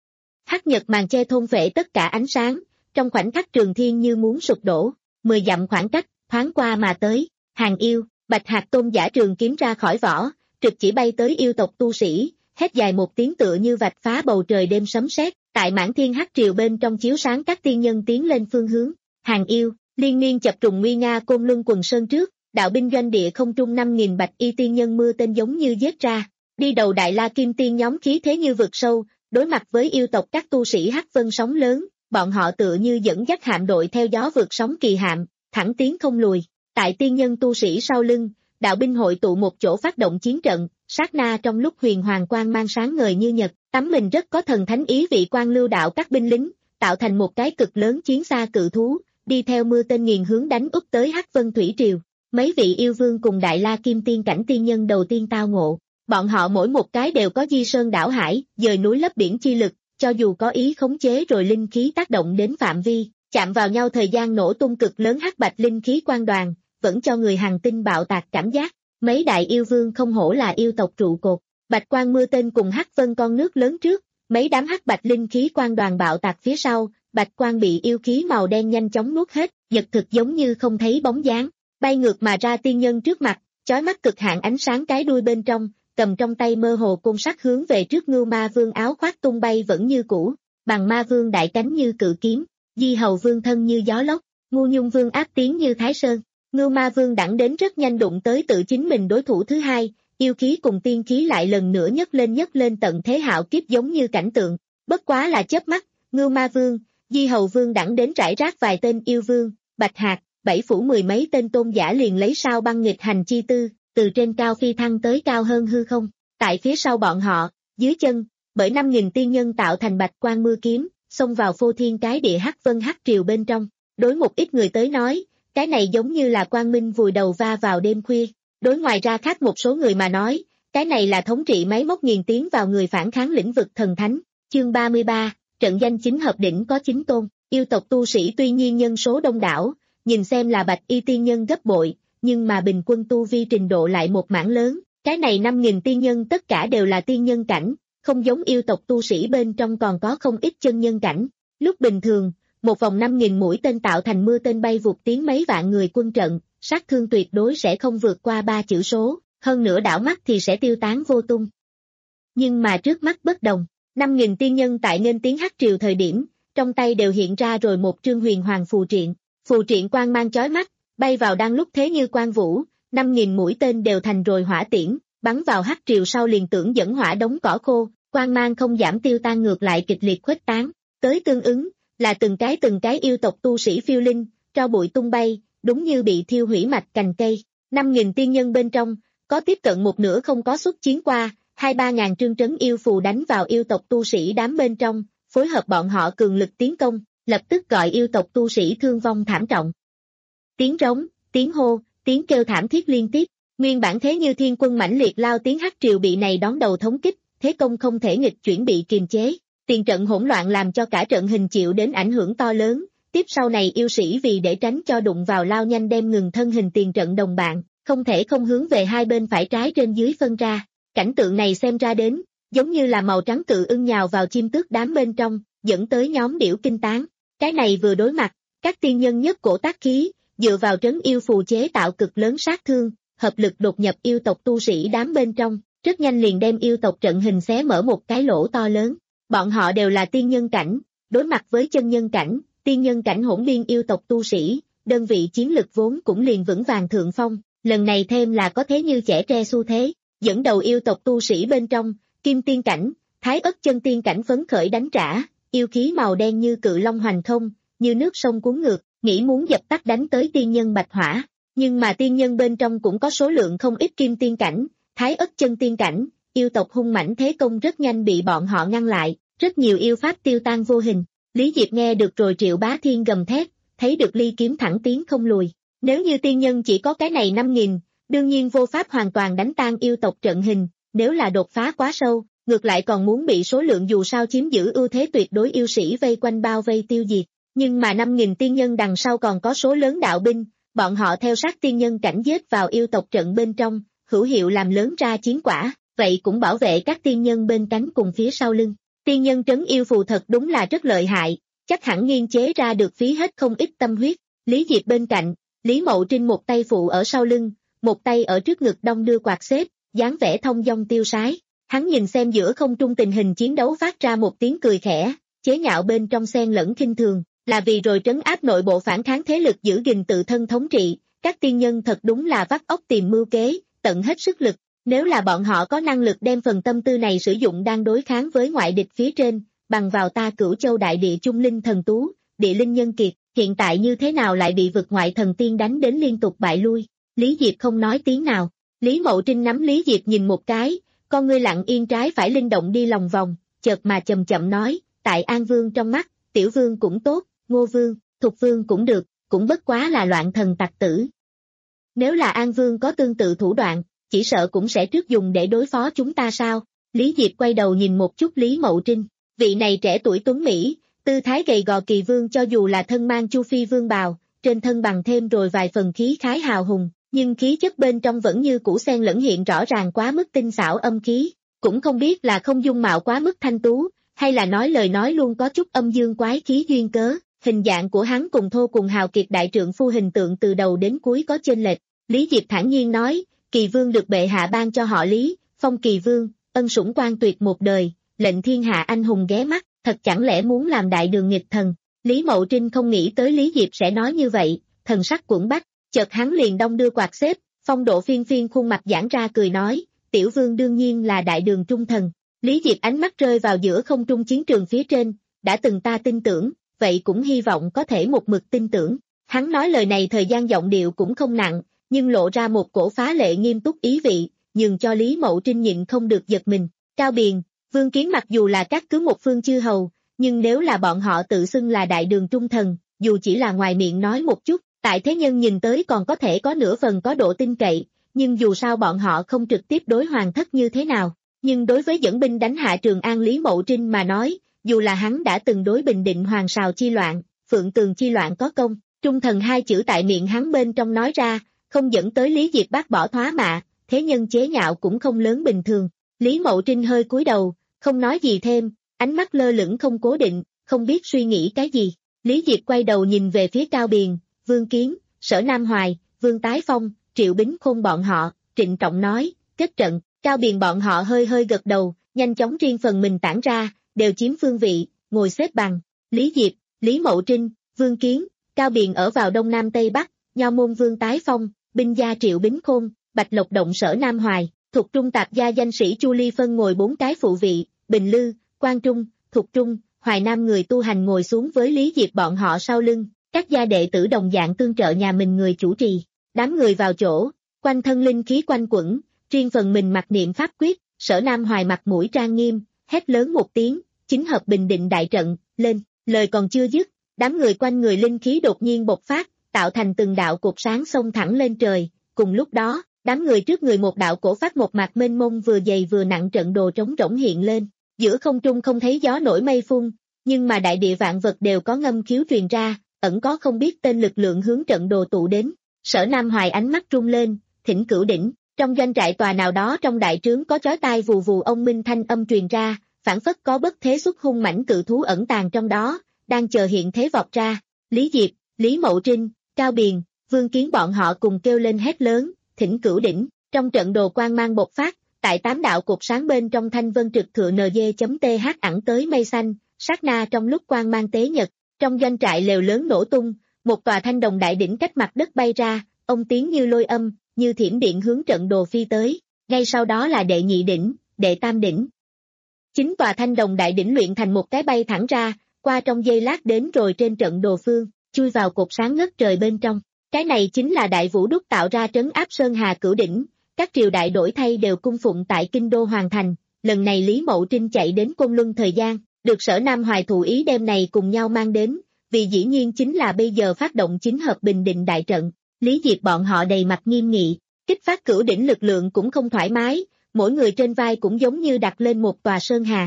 Speaker 2: Hắc nhật màn che thôn phệ tất cả ánh sáng, trong khoảnh khắc trường thiên như muốn sụp đổ, mười dặm khoảng cách, thoáng qua mà tới, hàng yêu, Bạch Hạc tôn giả trường kiếm ra khỏi vỏ, trực chỉ bay tới yêu tộc tu sĩ, hét dài một tiếng tựa như vạch phá bầu trời đêm sấm sét, tại mãn thiên hắc triều bên trong chiếu sáng các tiên nhân tiến lên phương hướng, hàng yêu, Liên miên chập trùng nguy nga Côn Luân quần sơn trước, đạo binh doanh địa không trung năm nghìn bạch y tiên nhân mưa tên giống như giết ra, đi đầu Đại La Kim Tiên nhóm khí thế như vực sâu, đối mặt với yêu tộc các tu sĩ Hắc Vân sóng lớn, bọn họ tựa như dẫn dắt hạm đội theo gió vượt sóng kỳ hạm, thẳng tiến không lùi. Tại tiên nhân tu sĩ sau lưng, đạo binh hội tụ một chỗ phát động chiến trận, sát na trong lúc huyền hoàng quang mang sáng ngời như nhật, tắm mình rất có thần thánh ý vị quan lưu đạo các binh lính, tạo thành một cái cực lớn chiến xa cự thú, đi theo mưa tên nghiền hướng đánh úp tới Hắc Vân thủy triều. Mấy vị yêu vương cùng Đại La Kim Tiên cảnh tiên nhân đầu tiên tao ngộ, bọn họ mỗi một cái đều có di sơn đảo hải, dời núi lấp biển chi lực, cho dù có ý khống chế rồi linh khí tác động đến phạm vi, chạm vào nhau thời gian nổ tung cực lớn hắc bạch linh khí quang đoàn, vẫn cho người hành tinh bạo tạc cảm giác. Mấy đại yêu vương không hổ là yêu tộc trụ cột, bạch quang mưa tên cùng Hắc Vân con nước lớn trước, mấy đám hắc bạch linh khí quang đoàn bạo tạc phía sau, bạch quang bị yêu khí màu đen nhanh chóng nuốt hết, giật thực giống như không thấy bóng dáng, bay ngược mà ra tiên nhân trước mặt, chói mắt cực hạn ánh sáng cái đuôi bên trong, cầm trong tay mơ hồ côn sắt hướng về trước Ngưu Ma Vương áo khoác tung bay vẫn như cũ, Bằng Ma Vương đại cánh như cự kiếm, Di Hầu Vương thân như gió lốc, Ngu Nhung Vương áp tiến như Thái Sơn. Ngưu Ma Vương đẳng đến rất nhanh đụng tới tự chính mình đối thủ thứ hai, yêu khí cùng tiên khí lại lần nữa nhấc lên nhấc lên tận thế hạo kiếp giống như cảnh tượng, bất quá là chớp mắt, Ngưu Ma Vương, Di Hầu Vương đẳng đến rải rác vài tên yêu vương, Bạch Hạc, bảy phủ mười mấy tên tôn giả liền lấy sao băng nghịch hành chi tư, từ trên cao phi thăng tới cao hơn hư không, tại phía sau bọn họ, dưới chân, bởi năm nghìn tiên nhân tạo thành bạch quang mưa kiếm, xông vào phô thiên cái địa hắc vân hắc triều bên trong, đối một ít người tới nói, cái này giống như là quang minh vùi đầu va vào đêm khuya, đối ngoài ra khác một số người mà nói, cái này là thống trị máy móc nghiền tiến vào người phản kháng lĩnh vực thần thánh. Chương ba mươi ba, trận danh chính hợp đỉnh có chín tôn, yêu tộc tu sĩ tuy nhiên nhân số đông đảo, nhìn xem là bạch y tiên nhân gấp bội, nhưng mà bình quân tu vi trình độ lại một mảng lớn, cái này năm nghìn tiên nhân tất cả đều là tiên nhân cảnh, không giống yêu tộc tu sĩ bên trong còn có không ít chân nhân cảnh. Lúc bình thường, một vòng năm nghìn mũi tên tạo thành mưa tên bay vụt tiến mấy vạn người quân trận, sát thương tuyệt đối sẽ không vượt qua ba chữ số, hơn nữa đảo mắt thì sẽ tiêu tán vô tung. Nhưng mà trước mắt bất đồng, năm nghìn tiên nhân tại nên tiếng hắc triều thời điểm, trong tay đều hiện ra rồi một trương huyền hoàng phù triện, phù triện quang mang chói mắt, bay vào đang lúc thế như quang vũ, năm nghìn mũi tên đều thành rồi hỏa tiễn, bắn vào hắc triều sau liền tưởng dẫn hỏa đống cỏ khô, quang mang không giảm tiêu tan ngược lại kịch liệt khuếch tán, tới tương ứng, là từng cái từng cái yêu tộc tu sĩ phiêu linh, tro bụi tung bay, đúng như bị thiêu hủy mạch cành cây, năm nghìn tiên nhân bên trong, có tiếp cận một nửa không có xuất chiến qua, hai ba ngàn trương trấn yêu phù đánh vào yêu tộc tu sĩ đám bên trong, phối hợp bọn họ cường lực tiến công, lập tức gọi yêu tộc tu sĩ thương vong thảm trọng. Tiếng rống, tiếng hô, tiếng kêu thảm thiết liên tiếp, nguyên bản thế như thiên quân mãnh liệt lao tiếng hắc triều bị này đón đầu thống kích, thế công không thể nghịch chuyển bị kiềm chế, tiền trận hỗn loạn làm cho cả trận hình chịu đến ảnh hưởng to lớn, tiếp sau này yêu sĩ vì để tránh cho đụng vào lao nhanh đem ngừng thân hình tiền trận đồng bạn, không thể không hướng về hai bên phải trái trên dưới phân ra, cảnh tượng này xem ra đến, giống như là màu trắng cự ưng nhào vào chim tước đám bên trong, dẫn tới nhóm điểu kinh tán, cái này vừa đối mặt, các tiên nhân nhất cổ tác khí, dựa vào trấn yêu phù chế tạo cực lớn sát thương, hợp lực đột nhập yêu tộc tu sĩ đám bên trong, rất nhanh liền đem yêu tộc trận hình xé mở một cái lỗ to lớn. Bọn họ đều là tiên nhân cảnh, đối mặt với chân nhân cảnh, tiên nhân cảnh hỗn biên yêu tộc tu sĩ, đơn vị chiến lực vốn cũng liền vững vàng thượng phong, lần này thêm là có thế như chẻ tre xu thế, dẫn đầu yêu tộc tu sĩ bên trong, kim tiên cảnh, thái ất chân tiên cảnh phấn khởi đánh trả, yêu khí màu đen như cự long hoành không, như nước sông cuốn ngược, nghĩ muốn dập tắt đánh tới tiên nhân bạch hỏa, nhưng mà tiên nhân bên trong cũng có số lượng không ít kim tiên cảnh, thái ất chân tiên cảnh, yêu tộc hung mãnh thế công rất nhanh bị bọn họ ngăn lại, rất nhiều yêu pháp tiêu tan vô hình. Lý Diệp nghe được rồi Triệu Bá Thiên gầm thét, thấy được ly kiếm thẳng tiến không lùi. Nếu như tiên nhân chỉ có cái này năm nghìn, đương nhiên vô pháp hoàn toàn đánh tan yêu tộc trận hình, nếu là đột phá quá sâu, ngược lại còn muốn bị số lượng dù sao chiếm giữ ưu thế tuyệt đối yêu sĩ vây quanh bao vây tiêu diệt. Nhưng mà năm nghìn tiên nhân đằng sau còn có số lớn đạo binh, bọn họ theo sát tiên nhân cảnh giết vào yêu tộc trận bên trong, hữu hiệu làm lớn ra chiến quả, vậy cũng bảo vệ các tiên nhân bên cánh cùng phía sau lưng. Tiên nhân trấn yêu phù thật đúng là rất lợi hại, chắc hẳn nghiên chế ra được phí hết không ít tâm huyết. Lý Diệp bên cạnh, Lý Mậu Trinh một tay phụ ở sau lưng, một tay ở trước ngực đong đưa quạt xếp, dáng vẻ thông dong tiêu sái. Hắn nhìn xem giữa không trung tình hình chiến đấu phát ra một tiếng cười khẽ, chế nhạo bên trong xen lẫn khinh thường, là vì rồi trấn áp nội bộ phản kháng thế lực giữ gìn tự thân thống trị, các tiên nhân thật đúng là vắt óc tìm mưu kế, tận hết sức lực. Nếu là bọn họ có năng lực đem phần tâm tư này sử dụng đang đối kháng với ngoại địch phía trên, bằng vào ta Cửu Châu đại địa trung linh thần tú, địa linh nhân kiệt, hiện tại như thế nào lại bị vực ngoại thần tiên đánh đến liên tục bại lui. Lý Diệp không nói tiếng nào. Lý Mậu Trinh nắm Lý Diệp nhìn một cái, con ngươi lặng yên trái phải linh động đi lòng vòng, chợt mà chậm chậm nói, tại An Vương trong mắt, Tiểu Vương cũng tốt, Ngô Vương, Thục Vương cũng được, cũng bất quá là loạn thần tặc tử. Nếu là An Vương có tương tự thủ đoạn, chỉ sợ cũng sẽ trước dùng để đối phó chúng ta sao? Lý Diệp quay đầu nhìn một chút Lý Mậu Trinh, vị này trẻ tuổi tuấn Mỹ, tư thái gầy gò kỳ vương cho dù là thân mang chu phi vương bào, trên thân bằng thêm rồi vài phần khí khái hào hùng, nhưng khí chất bên trong vẫn như cũ xen lẫn hiện rõ ràng quá mức tinh xảo âm khí, cũng không biết là không dung mạo quá mức thanh tú, hay là nói lời nói luôn có chút âm dương quái khí duyên cớ, hình dạng của hắn cùng thô cùng hào kiệt đại trượng phu hình tượng từ đầu đến cuối có chênh lệch. Lý Diệp thản nhiên nói, Kỳ Vương được bệ hạ ban cho họ Lý, phong Kỳ Vương, ân sủng quan tuyệt một đời, lệnh thiên hạ anh hùng ghé mắt, thật chẳng lẽ muốn làm đại đường nghịch thần. Lý Mậu Trinh không nghĩ tới Lý Diệp sẽ nói như vậy, thần sắc quẫn bách, chợt hắn liền đong đưa quạt xếp, phong độ phiên phiên khuôn mặt giãn ra cười nói, Tiểu Vương đương nhiên là đại đường trung thần. Lý Diệp ánh mắt rơi vào giữa không trung chiến trường phía trên, đã từng ta tin tưởng, vậy cũng hy vọng có thể một mực tin tưởng. Hắn nói lời này thời gian giọng điệu cũng không nặng, nhưng lộ ra một cổ phá lệ nghiêm túc ý vị, nhường cho Lý Mậu Trinh nhịn không được giật mình. Cao Biền, Vương Kiến mặc dù là các cứ một phương chư hầu, nhưng nếu là bọn họ tự xưng là đại đường trung thần, dù chỉ là ngoài miệng nói một chút, tại thế nhân nhìn tới còn có thể có nửa phần có độ tin cậy, nhưng dù sao bọn họ không trực tiếp đối hoàng thất như thế nào. Nhưng đối với dẫn binh đánh hạ Trường An Lý Mậu Trinh mà nói, dù là hắn đã từng đối Bình Định Hoàng Sào chi loạn, Phượng Tường chi loạn có công, trung thần hai chữ tại miệng hắn bên trong nói ra, không dẫn tới Lý Diệp bác bỏ thoá mạ, thế nhân chế nhạo cũng không lớn bình thường. Lý Mậu Trinh hơi cúi đầu, không nói gì thêm, ánh mắt lơ lửng không cố định, không biết suy nghĩ cái gì. Lý Diệp quay đầu nhìn về phía Cao Biền, Vương Kiến, Sở Nam Hoài, Vương Tái Phong, Triệu Bính Khôn bọn họ, trịnh trọng nói, kết trận. Cao Biền bọn họ hơi hơi gật đầu, nhanh chóng riêng phần mình tản ra, đều chiếm phương vị, ngồi xếp bằng. Lý Diệp, Lý Mậu Trinh, Vương Kiến, Cao Biền ở vào Đông Nam Tây Bắc, Nho Môn Vương Tái Phong, binh gia Triệu Bính Khôn, Bạch Lộc Động Sở Nam Hoài, Thục Trung tạp gia danh sĩ Chu Ly phân ngồi bốn cái phụ vị, Bình Lư, Quang Trung, Thục Trung, Hoài Nam người tu hành ngồi xuống với Lý Diệp bọn họ sau lưng, các gia đệ tử đồng dạng tương trợ nhà mình người chủ trì. Đám người vào chỗ, quanh thân linh khí quanh quẩn, riêng phần mình mặc niệm pháp quyết, Sở Nam Hoài mặt mũi trang nghiêm, hét lớn một tiếng, chính hợp Bình Định đại trận, lên, lời còn chưa dứt, đám người quanh người linh khí đột nhiên bộc phát, tạo thành từng đạo cột sáng xông thẳng lên trời, cùng lúc đó, đám người trước người một đạo cổ phát một mạc mênh mông vừa dày vừa nặng trận đồ trống rỗng hiện lên, giữa không trung không thấy gió nổi mây phun, nhưng mà đại địa vạn vật đều có ngâm khiếu truyền ra, ẩn có không biết tên lực lượng hướng trận đồ tụ đến. Sở Nam Hoài ánh mắt rung lên, thỉnh cửu đỉnh, trong doanh trại tòa nào đó trong đại trướng có chói tai vù vù ông minh thanh âm truyền ra, phản phất có bất thế xuất hung mãnh cự thú ẩn tàng trong đó, đang chờ hiện thế vọt ra. Lý Diệp, Lý Mậu Trinh, Cao Biền, Vương Kiến bọn họ cùng kêu lên hét lớn, thỉnh cửu đỉnh, trong trận đồ quang mang bộc phát, tại tám đạo cột sáng bên trong thanh vân trực thượng nd.th ẩn tới mây xanh, sát na trong lúc quang mang tế nhật, trong doanh trại lều lớn nổ tung, một tòa thanh đồng đại đỉnh cách mặt đất bay ra, ông tiếng như lôi âm, như thiểm điện hướng trận đồ phi tới, ngay sau đó là đệ nhị đỉnh, đệ tam đỉnh. Chính tòa thanh đồng đại đỉnh luyện thành một cái bay thẳng ra, qua trong giây lát đến rồi trên trận đồ phương, chui vào cột sáng ngất trời bên trong. Cái này chính là Đại Vũ Đúc tạo ra trấn áp Sơn Hà Cửu Đỉnh, các triều đại đổi thay đều cung phụng tại kinh đô Hoàng Thành, lần này Lý Mậu Trinh chạy đến Côn Luân thời gian, được Sở Nam Hoài thụ ý đem này cùng nhau mang đến, vì dĩ nhiên chính là bây giờ phát động chính hợp Bình Định đại trận. Lý Diệp bọn họ đầy mặt nghiêm nghị, kích phát Cửu Đỉnh lực lượng cũng không thoải mái, mỗi người trên vai cũng giống như đặt lên một tòa Sơn Hà.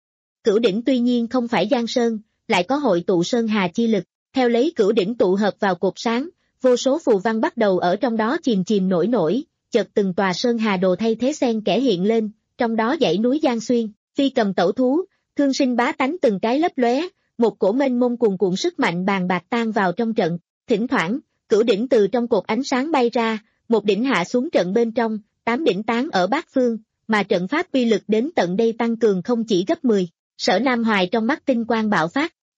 Speaker 2: Cửu Đỉnh tuy nhiên không phải Giang Sơn, lại có hội tụ Sơn Hà chi lực, theo lấy Cửu Đỉnh tụ hợp vào cột sáng, vô số phù văn bắt đầu ở trong đó chìm chìm nổi nổi, chợt từng tòa Sơn Hà đồ thay thế xen kẽ hiện lên, trong đó dãy núi Giang Xuyên, phi cầm tẩu thú, thương sinh bá tánh từng cái lấp lóe, một cổ mênh mông cuồn cuộn sức mạnh bàn bạc tan vào trong trận, thỉnh thoảng, Cửu Đỉnh từ trong cột ánh sáng bay ra, một đỉnh hạ xuống trận bên trong, tám đỉnh tán ở bát phương, mà trận pháp uy lực đến tận đây tăng cường không chỉ gấp mười. Sở Nam Hoài trong mắt tinh quang bạo phát,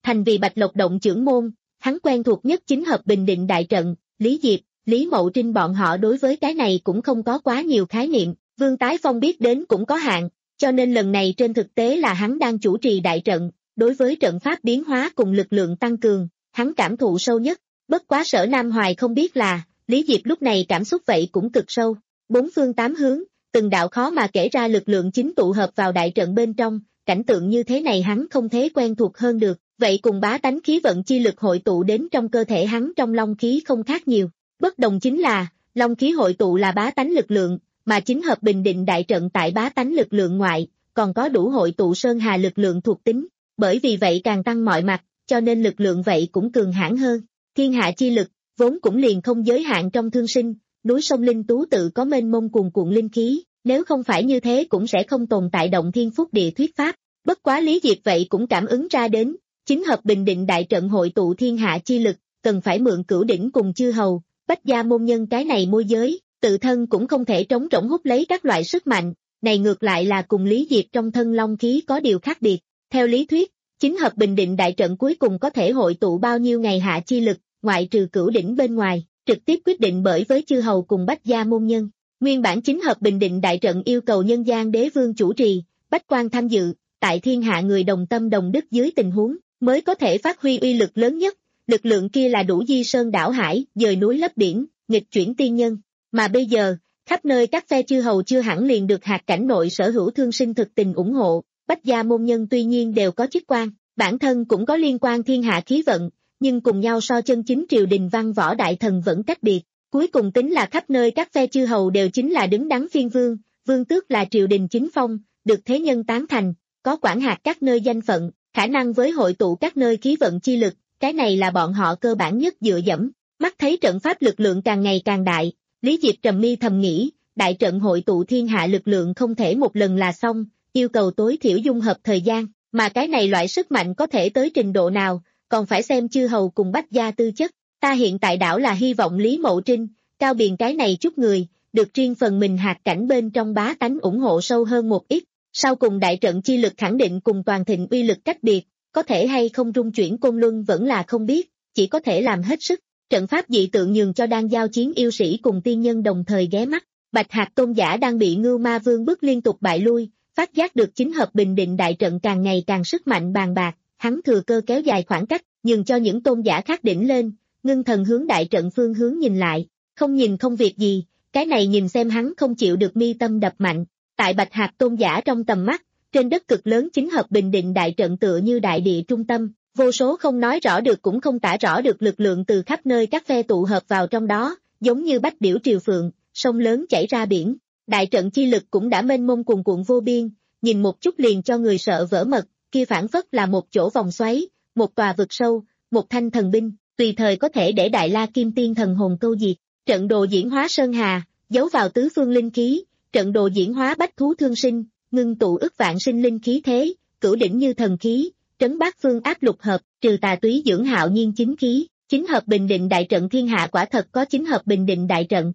Speaker 2: thành vì Bạch Lộc động trưởng môn, hắn quen thuộc nhất chính hợp Bình Định đại trận, Lý Diệp, Lý Mậu Trinh bọn họ đối với cái này cũng không có quá nhiều khái niệm, Vương Tái Phong biết đến cũng có hạn, cho nên lần này trên thực tế là hắn đang chủ trì đại trận, đối với trận pháp biến hóa cùng lực lượng tăng cường, hắn cảm thụ sâu nhất, bất quá Sở Nam Hoài không biết là, Lý Diệp lúc này cảm xúc vậy cũng cực sâu, bốn phương tám hướng, từng đạo khó mà kể ra lực lượng chính tụ hợp vào đại trận bên trong, cảnh tượng như thế này hắn không thể quen thuộc hơn được, vậy cùng bá tánh khí vận chi lực hội tụ đến trong cơ thể hắn trong long khí không khác nhiều, bất đồng chính là, long khí hội tụ là bá tánh lực lượng, mà chính hợp Bình Định đại trận tại bá tánh lực lượng ngoại, còn có đủ hội tụ sơn hà lực lượng thuộc tính, bởi vì vậy càng tăng mọi mặt, cho nên lực lượng vậy cũng cường hãn hơn, thiên hạ chi lực, vốn cũng liền không giới hạn trong thương sinh, núi sông Linh Tú tự có mênh mông cuồn cuộn linh khí, nếu không phải như thế cũng sẽ không tồn tại động thiên phúc địa thuyết pháp, bất quá Lý Diệp vậy cũng cảm ứng ra đến, chính hợp Bình Định đại trận hội tụ thiên hạ chi lực, cần phải mượn cửu đỉnh cùng chư hầu, bách gia môn nhân cái này môi giới, tự thân cũng không thể trống rỗng hút lấy các loại sức mạnh, này ngược lại là cùng Lý Diệp trong thân long khí có điều khác biệt, theo lý thuyết, chính hợp Bình Định đại trận cuối cùng có thể hội tụ bao nhiêu ngày hạ chi lực, ngoại trừ cửu đỉnh bên ngoài, trực tiếp quyết định bởi với chư hầu cùng bách gia môn nhân. Nguyên bản chính hợp Bình Định đại trận yêu cầu nhân gian đế vương chủ trì, bách quan tham dự, tại thiên hạ người đồng tâm đồng đức dưới tình huống, mới có thể phát huy uy lực lớn nhất, lực lượng kia là đủ di sơn đảo hải, dời núi lấp biển, nghịch chuyển tiên nhân, mà bây giờ, khắp nơi các phe chư hầu chưa hẳn liền được hạt cảnh nội sở hữu thương sinh thực tình ủng hộ, bách gia môn nhân tuy nhiên đều có chức quan, bản thân cũng có liên quan thiên hạ khí vận, nhưng cùng nhau so chân chính triều đình văn võ đại thần vẫn cách biệt. Cuối cùng tính là khắp nơi các phe chư hầu đều chính là đứng đắn phiên vương, vương tước là triều đình chính phong, được thế nhân tán thành, có quản hạt các nơi danh phận, khả năng với hội tụ các nơi khí vận chi lực, cái này là bọn họ cơ bản nhất dựa dẫm. Mắt thấy trận pháp lực lượng càng ngày càng đại, Lý Diệp trầm mi thầm nghĩ, đại trận hội tụ thiên hạ lực lượng không thể một lần là xong, yêu cầu tối thiểu dung hợp thời gian, mà cái này loại sức mạnh có thể tới trình độ nào, còn phải xem chư hầu cùng bách gia tư chất. Ta hiện tại đảo là hy vọng Lý Mậu Trinh, Cao Biền cái này chút người, được riêng phần mình hạt cảnh bên trong bá tánh ủng hộ sâu hơn một ít, sau cùng đại trận chi lực khẳng định cùng toàn thịnh uy lực cách biệt, có thể hay không rung chuyển côn luân vẫn là không biết, chỉ có thể làm hết sức, trận pháp dị tượng nhường cho đang giao chiến yêu sĩ cùng tiên nhân đồng thời ghé mắt, Bạch Hạc tôn giả đang bị Ngưu Ma Vương bức liên tục bại lui, phát giác được chính hợp Bình Định đại trận càng ngày càng sức mạnh bàn bạc, hắn thừa cơ kéo dài khoảng cách, nhường cho những tôn giả khác đỉnh lên. Ngưng thần hướng đại trận phương hướng nhìn lại, không nhìn không việc gì, cái này nhìn xem hắn không chịu được mi tâm đập mạnh, tại Bạch Hạc tôn giả trong tầm mắt, trên đất cực lớn chính hợp Bình Định đại trận tựa như đại địa trung tâm, vô số không nói rõ được cũng không tả rõ được lực lượng từ khắp nơi các phe tụ hợp vào trong đó, giống như bách điểu triều phượng, sông lớn chảy ra biển, đại trận chi lực cũng đã mênh mông cuồn cuộn vô biên, nhìn một chút liền cho người sợ vỡ mật, kia phản phất là một chỗ vòng xoáy, một tòa vực sâu, một thanh thần binh. Tùy thời có thể để Đại La Kim Tiên thần hồn câu diệt, trận đồ diễn hóa sơn hà, giấu vào tứ phương linh khí, trận đồ diễn hóa bách thú thương sinh, ngưng tụ ức vạn sinh linh khí thế, cửu đỉnh như thần khí, trấn bát phương áp lục hợp, trừ tà túy dưỡng hạo nhiên chính khí, chính hợp Bình Định đại trận thiên hạ quả thật có chính hợp Bình Định đại trận.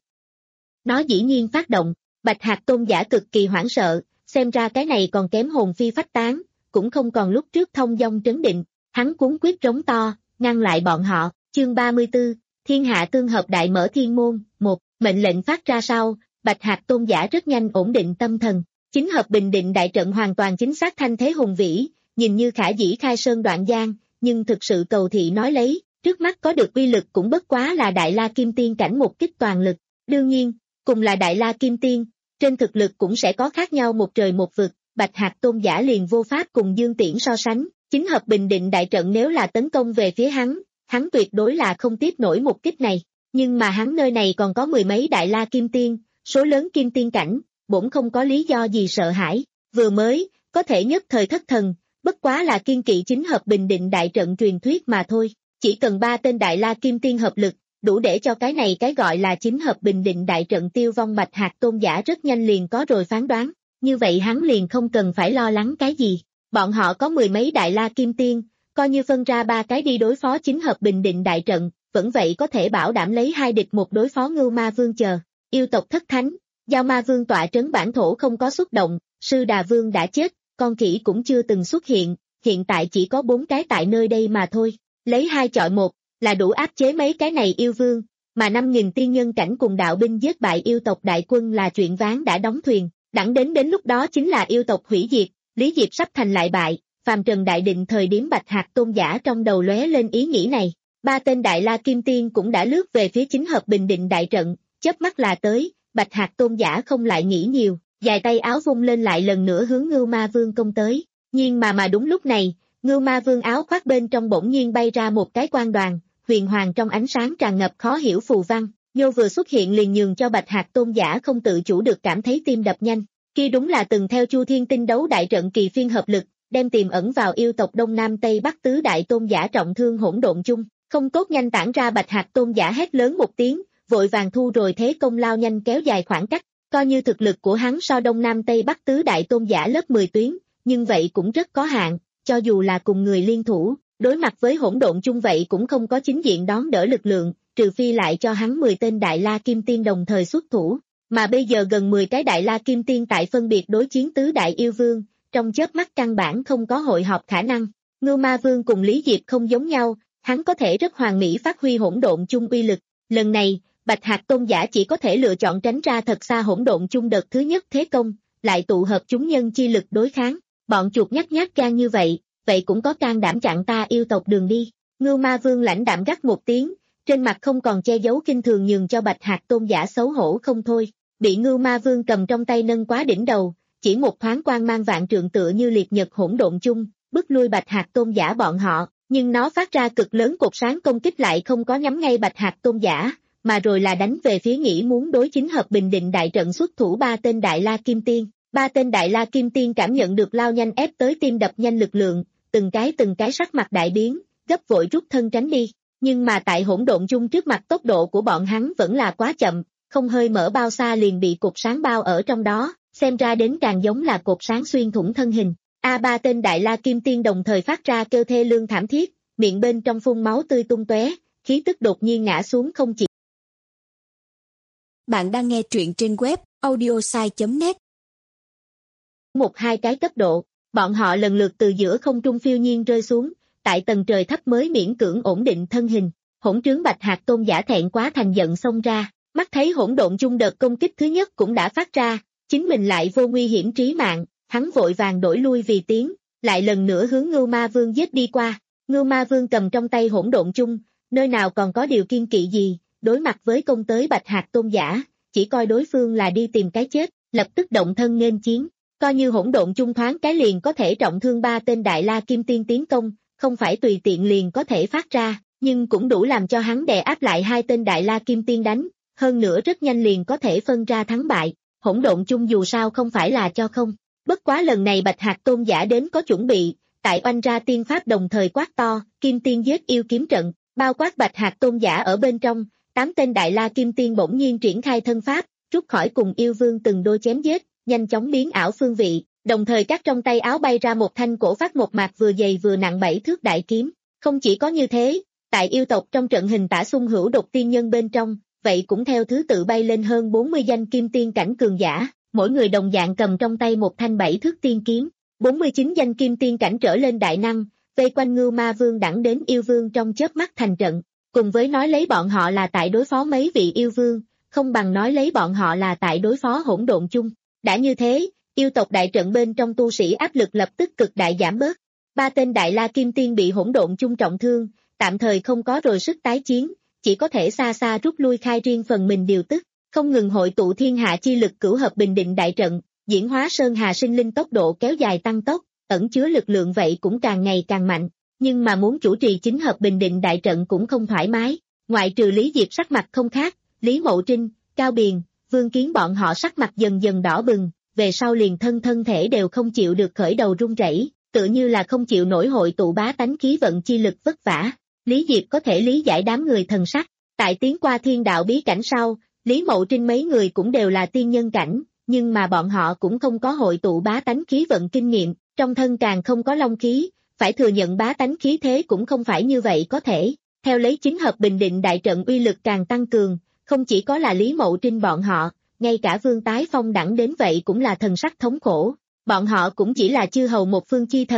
Speaker 2: Nó dĩ nhiên phát động, Bạch Hạc tôn giả cực kỳ hoảng sợ, xem ra cái này còn kém hồn phi phách tán, cũng không còn lúc trước thông dong trấn định, hắn cuốn quyết rống to, ngăn lại bọn họ. Chương ba mươi tư, Thiên hạ tương hợp đại mở thiên môn, một, mệnh lệnh phát ra sau, Bạch Hạc tôn giả rất nhanh ổn định tâm thần, chính hợp Bình Định đại trận hoàn toàn chính xác thanh thế hùng vĩ, nhìn như khả dĩ khai sơn đoạn giang, nhưng thực sự cầu thị nói lấy, trước mắt có được uy lực cũng bất quá là Đại La Kim Tiên cảnh một kích toàn lực, đương nhiên, cùng là Đại La Kim Tiên, trên thực lực cũng sẽ có khác nhau một trời một vực, Bạch Hạc tôn giả liền vô pháp cùng Dương Tiễn so sánh, chính hợp Bình Định đại trận nếu là tấn công về phía hắn, hắn tuyệt đối là không tiếp nổi một kích này, nhưng mà hắn nơi này còn có mười mấy Đại La Kim Tiên, số lớn Kim Tiên cảnh, bổn không có lý do gì sợ hãi, vừa mới, có thể nhất thời thất thần, bất quá là kiên kỵ chính hợp Bình Định đại trận truyền thuyết mà thôi, chỉ cần ba tên Đại La Kim Tiên hợp lực, đủ để cho cái này cái gọi là chính hợp Bình Định đại trận tiêu vong. Bạch Hạc tôn giả rất nhanh liền có rồi phán đoán, như vậy hắn liền không cần phải lo lắng cái gì, bọn họ có mười mấy Đại La Kim Tiên, coi như phân ra ba cái đi đối phó chính hợp Bình Định đại trận, vẫn vậy có thể bảo đảm lấy hai địch một đối phó Ngưu Ma Vương chờ, yêu tộc thất thánh, Giao Ma Vương tọa trấn bản thổ không có xuất động, Sư Đà Vương đã chết, con khỉ cũng chưa từng xuất hiện, hiện tại chỉ có bốn cái tại nơi đây mà thôi, lấy hai chọi một, là đủ áp chế mấy cái này yêu vương, mà năm nghìn tiên nhân cảnh cùng đạo binh giết bại yêu tộc đại quân là chuyện ván đã đóng thuyền, đẳng đến đến lúc đó chính là yêu tộc hủy diệt, Lý Diệp sắp thành lại bại, phàm trần đại định thời điểm Bạch Hạc tôn giả trong đầu lóe lên ý nghĩ này, ba tên Đại La Kim Tiên cũng đã lướt về phía chính hợp Bình Định đại trận, chớp mắt là tới, Bạch Hạc tôn giả không lại nghĩ nhiều, dài tay áo vung lên lại lần nữa hướng Ngưu Ma Vương công tới, nhưng mà mà đúng lúc này, Ngưu Ma Vương áo khoác bên trong bỗng nhiên bay ra một cái quang đoàn, huyền hoàng trong ánh sáng tràn ngập khó hiểu phù văn, nhô vừa xuất hiện liền nhường cho Bạch Hạc tôn giả không tự chủ được cảm thấy tim đập nhanh, kia đúng là từng theo Chu Thiên Tinh đấu đại trận kỳ phiên hợp lực, đem tiềm ẩn vào yêu tộc Đông Nam Tây Bắc tứ đại tôn giả trọng thương hỗn độn chung, không tốt nhanh tản ra. Bạch Hạc tôn giả hét lớn một tiếng, vội vàng thu rồi thế công lao nhanh kéo dài khoảng cách, coi như thực lực của hắn so Đông Nam Tây Bắc tứ đại tôn giả lớp mười tuyến, nhưng vậy cũng rất có hạn, cho dù là cùng người liên thủ, đối mặt với hỗn độn chung vậy cũng không có chính diện đón đỡ lực lượng, trừ phi lại cho hắn mười tên Đại La Kim Tiên đồng thời xuất thủ, mà bây giờ gần mười cái Đại La Kim Tiên tại phân biệt đối chiến tứ đại yêu vương, trong chớp mắt căn bản không có hội họp khả năng. Ngưu Ma Vương cùng Lý Diệp không giống nhau, hắn có thể rất hoàn mỹ phát huy hỗn độn chung uy lực, lần này, Bạch Hạc tôn giả chỉ có thể lựa chọn tránh ra thật xa hỗn độn chung đợt thứ nhất thế công, lại tụ hợp chúng nhân chi lực đối kháng, bọn chuột nhắt nhát gan như vậy, vậy cũng có can đảm chặn ta yêu tộc đường đi. Ngưu Ma Vương lãnh đạm gắt một tiếng, trên mặt không còn che giấu kinh thường nhường cho Bạch Hạc tôn giả xấu hổ không thôi, bị Ngưu Ma Vương cầm trong tay nâng quá đỉnh đầu, chỉ một thoáng quang mang vạn trượng tựa như liệt nhật hỗn độn chung, bức lui Bạch Hạc tôn giả bọn họ, nhưng nó phát ra cực lớn cột sáng công kích lại không có nhắm ngay Bạch Hạc tôn giả, mà rồi là đánh về phía nghĩ muốn đối chính hợp Bình Định đại trận xuất thủ ba tên Đại La Kim Tiên. Ba tên Đại La Kim Tiên cảm nhận được lao nhanh ép tới tim đập nhanh lực lượng, từng cái từng cái sắc mặt đại biến, gấp vội rút thân tránh đi, nhưng mà tại hỗn độn chung trước mặt tốc độ của bọn hắn vẫn là quá chậm, không hơi mở bao xa liền bị cột sáng bao ở trong đó, xem ra đến càng giống là cột sáng xuyên thủng thân hình. A ba tên Đại La Kim Tiên đồng thời phát ra kêu thê lương thảm thiết, miệng bên trong phun máu tươi tung tóe, khí tức đột nhiên ngã xuống không chỉ.
Speaker 3: Bạn đang nghe truyện trên web audiosai chấm net.
Speaker 2: Một hai cái cấp độ, bọn họ lần lượt từ giữa không trung phiêu nhiên rơi xuống, tại tầng trời thấp mới miễn cưỡng ổn định thân hình. Hỗn trướng Bạch Hạc tôn giả thẹn quá thành giận xông ra, mắt thấy hỗn độn chung đợt công kích thứ nhất cũng đã phát ra, chính mình lại vô nguy hiểm trí mạng, hắn vội vàng đổi lui vì tiến, lại lần nữa hướng Ngưu Ma Vương giết đi qua. Ngưu Ma Vương cầm trong tay hỗn độn chung, nơi nào còn có điều kiên kỵ gì, đối mặt với công tới Bạch Hạc tôn giả, chỉ coi đối phương là đi tìm cái chết, lập tức động thân nghênh chiến, coi như hỗn độn chung thoáng cái liền có thể trọng thương ba tên Đại La Kim Tiên tiến công, không phải tùy tiện liền có thể phát ra, nhưng cũng đủ làm cho hắn đè áp lại hai tên Đại La Kim Tiên đánh, hơn nữa rất nhanh liền có thể phân ra thắng bại, hỗn độn chung dù sao không phải là cho không. Bất quá lần này Bạch Hạc tôn giả đến có chuẩn bị, tại oanh ra tiên pháp đồng thời quát to, Kim Tiên giết yêu kiếm trận, bao quát Bạch Hạc tôn giả ở bên trong, tám tên Đại La Kim Tiên bỗng nhiên triển khai thân pháp, rút khỏi cùng yêu vương từng đôi chém giết, nhanh chóng biến ảo phương vị, đồng thời cắt trong tay áo bay ra một thanh cổ phát một mạc vừa dày vừa nặng bảy thước đại kiếm. Không chỉ có như thế, tại yêu tộc trong trận hình tả xung hữu độc tiên nhân bên trong, vậy cũng theo thứ tự bay lên hơn bốn mươi danh kim tiên cảnh cường giả, mỗi người đồng dạng cầm trong tay một thanh bảy thước tiên kiếm, bốn mươi chín danh kim tiên cảnh trở lên đại năng, vây quanh Ngưu Ma Vương đẳng đến yêu vương trong chớp mắt thành trận, cùng với nói lấy bọn họ là tại đối phó mấy vị yêu vương, không bằng nói lấy bọn họ là tại đối phó hỗn độn chung. Đã như thế, yêu tộc đại trận bên trong tu sĩ áp lực lập tức cực đại giảm bớt. Ba tên Đại La Kim Tiên bị hỗn độn chung trọng thương, tạm thời không có rồi sức tái chiến, chỉ có thể xa xa rút lui khai riêng phần mình điều tức, không ngừng hội tụ thiên hạ chi lực cửu hợp Bình Định đại trận, diễn hóa sơn hà sinh linh tốc độ kéo dài tăng tốc, ẩn chứa lực lượng vậy cũng càng ngày càng mạnh, nhưng mà muốn chủ trì chính hợp Bình Định đại trận cũng không thoải mái, ngoại trừ Lý Diệp sắc mặt không khác, Lý Mậu Trinh, Cao Biền, Vương Kiến bọn họ sắc mặt dần dần đỏ bừng, về sau liền thân thân thể đều không chịu được khởi đầu run rẩy, tự như là không chịu nổi hội tụ bá tánh khí vận chi lực vất vả. Lý Diệp có thể lý giải đám người thần sắc, tại tiến qua thiên đạo bí cảnh sau, Lý Mậu Trinh mấy người cũng đều là tiên nhân cảnh, nhưng mà bọn họ cũng không có hội tụ bá tánh khí vận kinh nghiệm, trong thân càng không có long khí, phải thừa nhận bá tánh khí thế cũng không phải như vậy có thể, theo lấy chính hợp Bình Định đại trận uy lực càng tăng cường, không chỉ có là Lý Mậu Trinh bọn họ, ngay cả Vương Tái Phong đẳng đến vậy cũng là thần sắc thống khổ, bọn họ cũng chỉ là chư hầu một phương chi thần, khả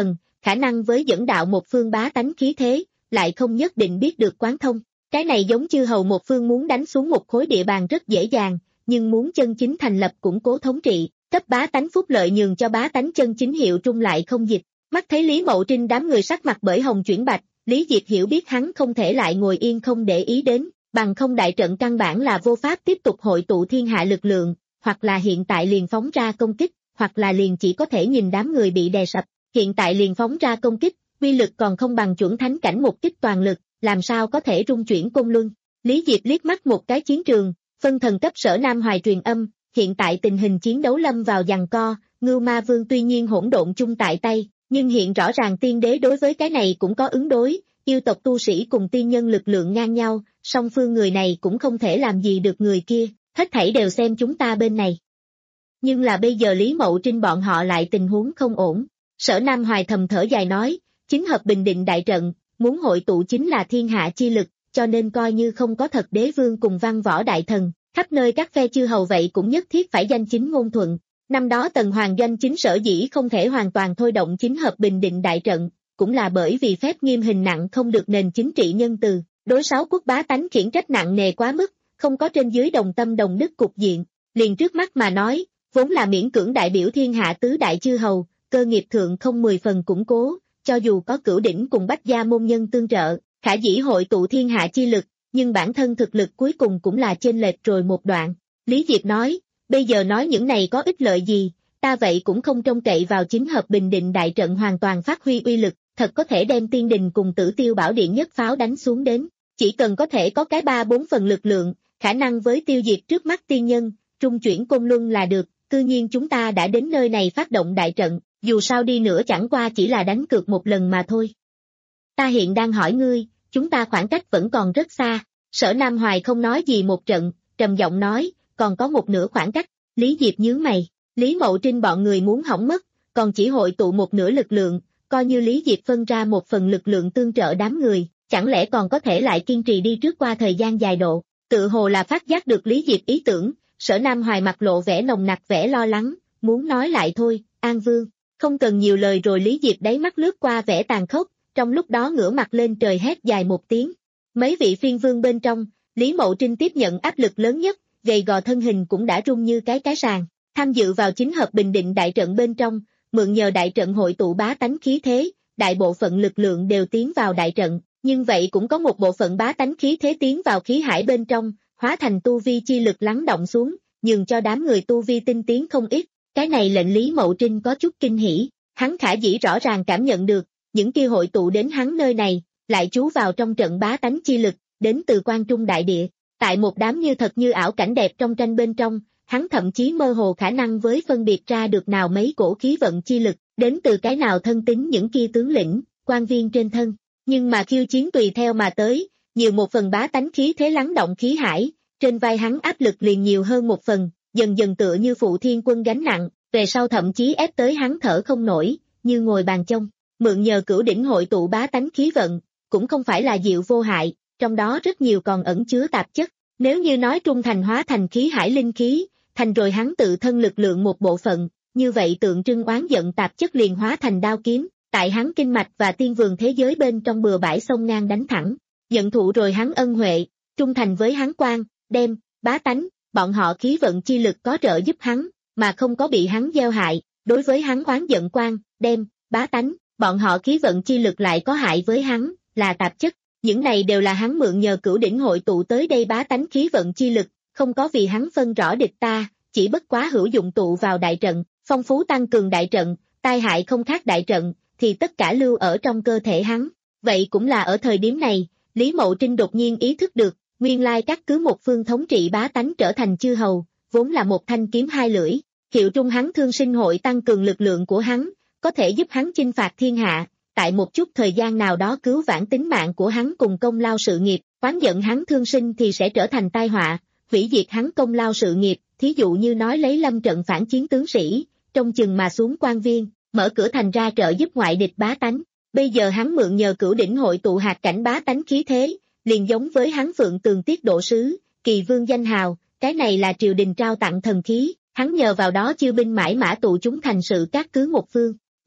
Speaker 2: khả năng với dẫn đạo một phương bá tánh khí thế, lại không nhất định biết được quán thông. Cái này giống chư hầu một phương muốn đánh xuống một khối địa bàn rất dễ dàng, nhưng muốn chân chính thành lập củng cố thống trị, cấp bá tánh phúc lợi nhường cho bá tánh chân chính hiệu trung lại không dịch. Mắt thấy Lý Mậu Trinh đám người sắc mặt bởi hồng chuyển bạch, Lý Diệp hiểu biết hắn không thể lại ngồi yên không để ý đến, bằng không đại trận căn bản là vô pháp tiếp tục hội tụ thiên hạ lực lượng, hoặc là hiện tại liền phóng ra công kích, hoặc là liền chỉ có thể nhìn đám người bị đè sập, hiện tại liền phóng ra công kích, uy lực còn không bằng chuẩn thánh cảnh một kích toàn lực, làm sao có thể rung chuyển côn luân. Lý Diệp liếc mắt một cái chiến trường, phân thần cấp Sở Nam Hoài truyền âm, hiện tại tình hình chiến đấu lâm vào giằng co, Ngưu Ma Vương tuy nhiên hỗn độn chung tại tay, nhưng hiện rõ ràng tiên đế đối với cái này cũng có ứng đối, yêu tộc tu sĩ cùng tiên nhân lực lượng ngang nhau, song phương người này cũng không thể làm gì được người kia, hết thảy đều xem chúng ta bên này. Nhưng là bây giờ Lý Mậu Trinh bọn họ lại tình huống không ổn, Sở Nam Hoài thầm thở dài nói, chính hợp bình định đại trận, muốn hội tụ chính là thiên hạ chi lực, cho nên coi như không có thật đế vương cùng văn võ đại thần, khắp nơi các phe chư hầu vậy cũng nhất thiết phải danh chính ngôn thuận. Năm đó Tần Hoàng doanh chính sở dĩ không thể hoàn toàn thôi động chính hợp bình định đại trận, cũng là bởi vì phép nghiêm hình nặng không được nền chính trị nhân từ, đối sáu quốc bá tánh khiển trách nặng nề quá mức, không có trên dưới đồng tâm đồng đức cục diện, liền trước mắt mà nói, vốn là miễn cưỡng đại biểu thiên hạ tứ đại chư hầu, cơ nghiệp thượng không mười phần củng cố, cho dù có cửu đỉnh cùng bách gia môn nhân tương trợ, khả dĩ hội tụ thiên hạ chi lực, nhưng bản thân thực lực cuối cùng cũng là chênh lệch rồi một đoạn. Lý Diệp nói, bây giờ nói những này có ích lợi gì, ta vậy cũng không trông cậy vào chính hợp bình định đại trận hoàn toàn phát huy uy lực, thật có thể đem tiên đình cùng Tử Tiêu Bảo Điện nhất pháo đánh xuống đến, chỉ cần có thể có cái ba bốn phần lực lượng, khả năng với tiêu diệt trước mắt tiên nhân, trung chuyển côn luân là được, cư nhiên chúng ta đã đến nơi này phát động đại trận, dù sao đi nữa chẳng qua chỉ là đánh cược một lần mà thôi. Ta hiện đang hỏi ngươi, chúng ta khoảng cách vẫn còn rất xa, Sở Nam Hoài không nói gì một trận, trầm giọng nói, còn có một nửa khoảng cách, Lý Diệp nhướng mày, Lý Mậu Trinh bọn người muốn hỏng mất, còn chỉ hội tụ một nửa lực lượng, coi như Lý Diệp phân ra một phần lực lượng tương trợ đám người, chẳng lẽ còn có thể lại kiên trì đi trước qua thời gian dài độ, tự hồ là phát giác được Lý Diệp ý tưởng, Sở Nam Hoài mặt lộ vẻ nồng nặc vẻ lo lắng, muốn nói lại thôi, An Vương, không cần nhiều lời rồi. Lý Diệp đáy mắt lướt qua vẻ tàn khốc, trong lúc đó ngửa mặt lên trời hét dài một tiếng, mấy vị phiên vương bên trong, Lý Mậu Trinh tiếp nhận áp lực lớn nhất, gầy gò thân hình cũng đã rung như cái cái sàng, tham dự vào chính hợp bình định đại trận bên trong, mượn nhờ đại trận hội tụ bá tánh khí thế, đại bộ phận lực lượng đều tiến vào đại trận, nhưng vậy cũng có một bộ phận bá tánh khí thế tiến vào khí hải bên trong, hóa thành tu vi chi lực lắng động xuống, nhường cho đám người tu vi tinh tiến không ít, cái này lệnh Lý Mậu Trinh có chút kinh hỉ, hắn khả dĩ rõ ràng cảm nhận được, những kia hội tụ đến hắn nơi này, lại trú vào trong trận bá tánh chi lực, đến từ quan trung đại địa, tại một đám như thật như ảo cảnh đẹp trong tranh bên trong, hắn thậm chí mơ hồ khả năng với phân biệt ra được nào mấy cổ khí vận chi lực, đến từ cái nào thân tín những kia tướng lĩnh, quan viên trên thân, nhưng mà khiêu chiến tùy theo mà tới, nhiều một phần bá tánh khí thế lắng động khí hải, trên vai hắn áp lực liền nhiều hơn một phần, dần dần tựa như phụ thiên quân gánh nặng, về sau thậm chí ép tới hắn thở không nổi, như ngồi bàn chông, mượn nhờ cửu đỉnh hội tụ bá tánh khí vận, cũng không phải là diệu vô hại, trong đó rất nhiều còn ẩn chứa tạp chất, nếu như nói trung thành hóa thành khí hải linh khí, thành rồi hắn tự thân lực lượng một bộ phận, như vậy tượng trưng oán giận tạp chất liền hóa thành đao kiếm, tại hắn kinh mạch và tiên vườn thế giới bên trong bừa bãi sông ngang đánh thẳng, nhận thụ rồi hắn ân huệ, trung thành với hắn quan, đem, bá tánh, bọn họ khí vận chi lực có trợ giúp hắn, mà không có bị hắn gieo hại, đối với hắn oán giận quan, đem, bá tánh, bọn họ khí vận chi lực lại có hại với hắn, là tạp chất, những này đều là hắn mượn nhờ cửu đỉnh hội tụ tới đây bá tánh khí vận chi lực, không có vì hắn phân rõ địch ta, chỉ bất quá hữu dụng tụ vào đại trận, phong phú tăng cường đại trận, tai hại không khác đại trận, thì tất cả lưu ở trong cơ thể hắn. Vậy cũng là ở thời điểm này, Lý Mậu Trinh đột nhiên ý thức được, nguyên lai các cứ một phương thống trị bá tánh trở thành chư hầu, vốn là một thanh kiếm hai lưỡi, hiệu trung hắn thương sinh hội tăng cường lực lượng của hắn, có thể giúp hắn chinh phạt thiên hạ, tại một chút thời gian nào đó cứu vãn tính mạng của hắn cùng công lao sự nghiệp, oán giận hắn thương sinh thì sẽ trở thành tai họa, hủy diệt hắn công lao sự nghiệp, thí dụ như nói lấy lâm trận phản chiến tướng sĩ, trong chừng mà xuống quan viên, mở cửa thành ra trợ giúp ngoại địch bá tánh. Bây giờ hắn mượn nhờ cửu đỉnh hội tụ hạt cảnh bá tánh khí thế, liền giống với hắn Phượng Tường tiết độ sứ, kỳ vương danh hào, cái này là triều đình trao tặng thần khí, hắn nhờ vào đó chiêu binh mãi mã tụ chúng thành sự các cứ một phương.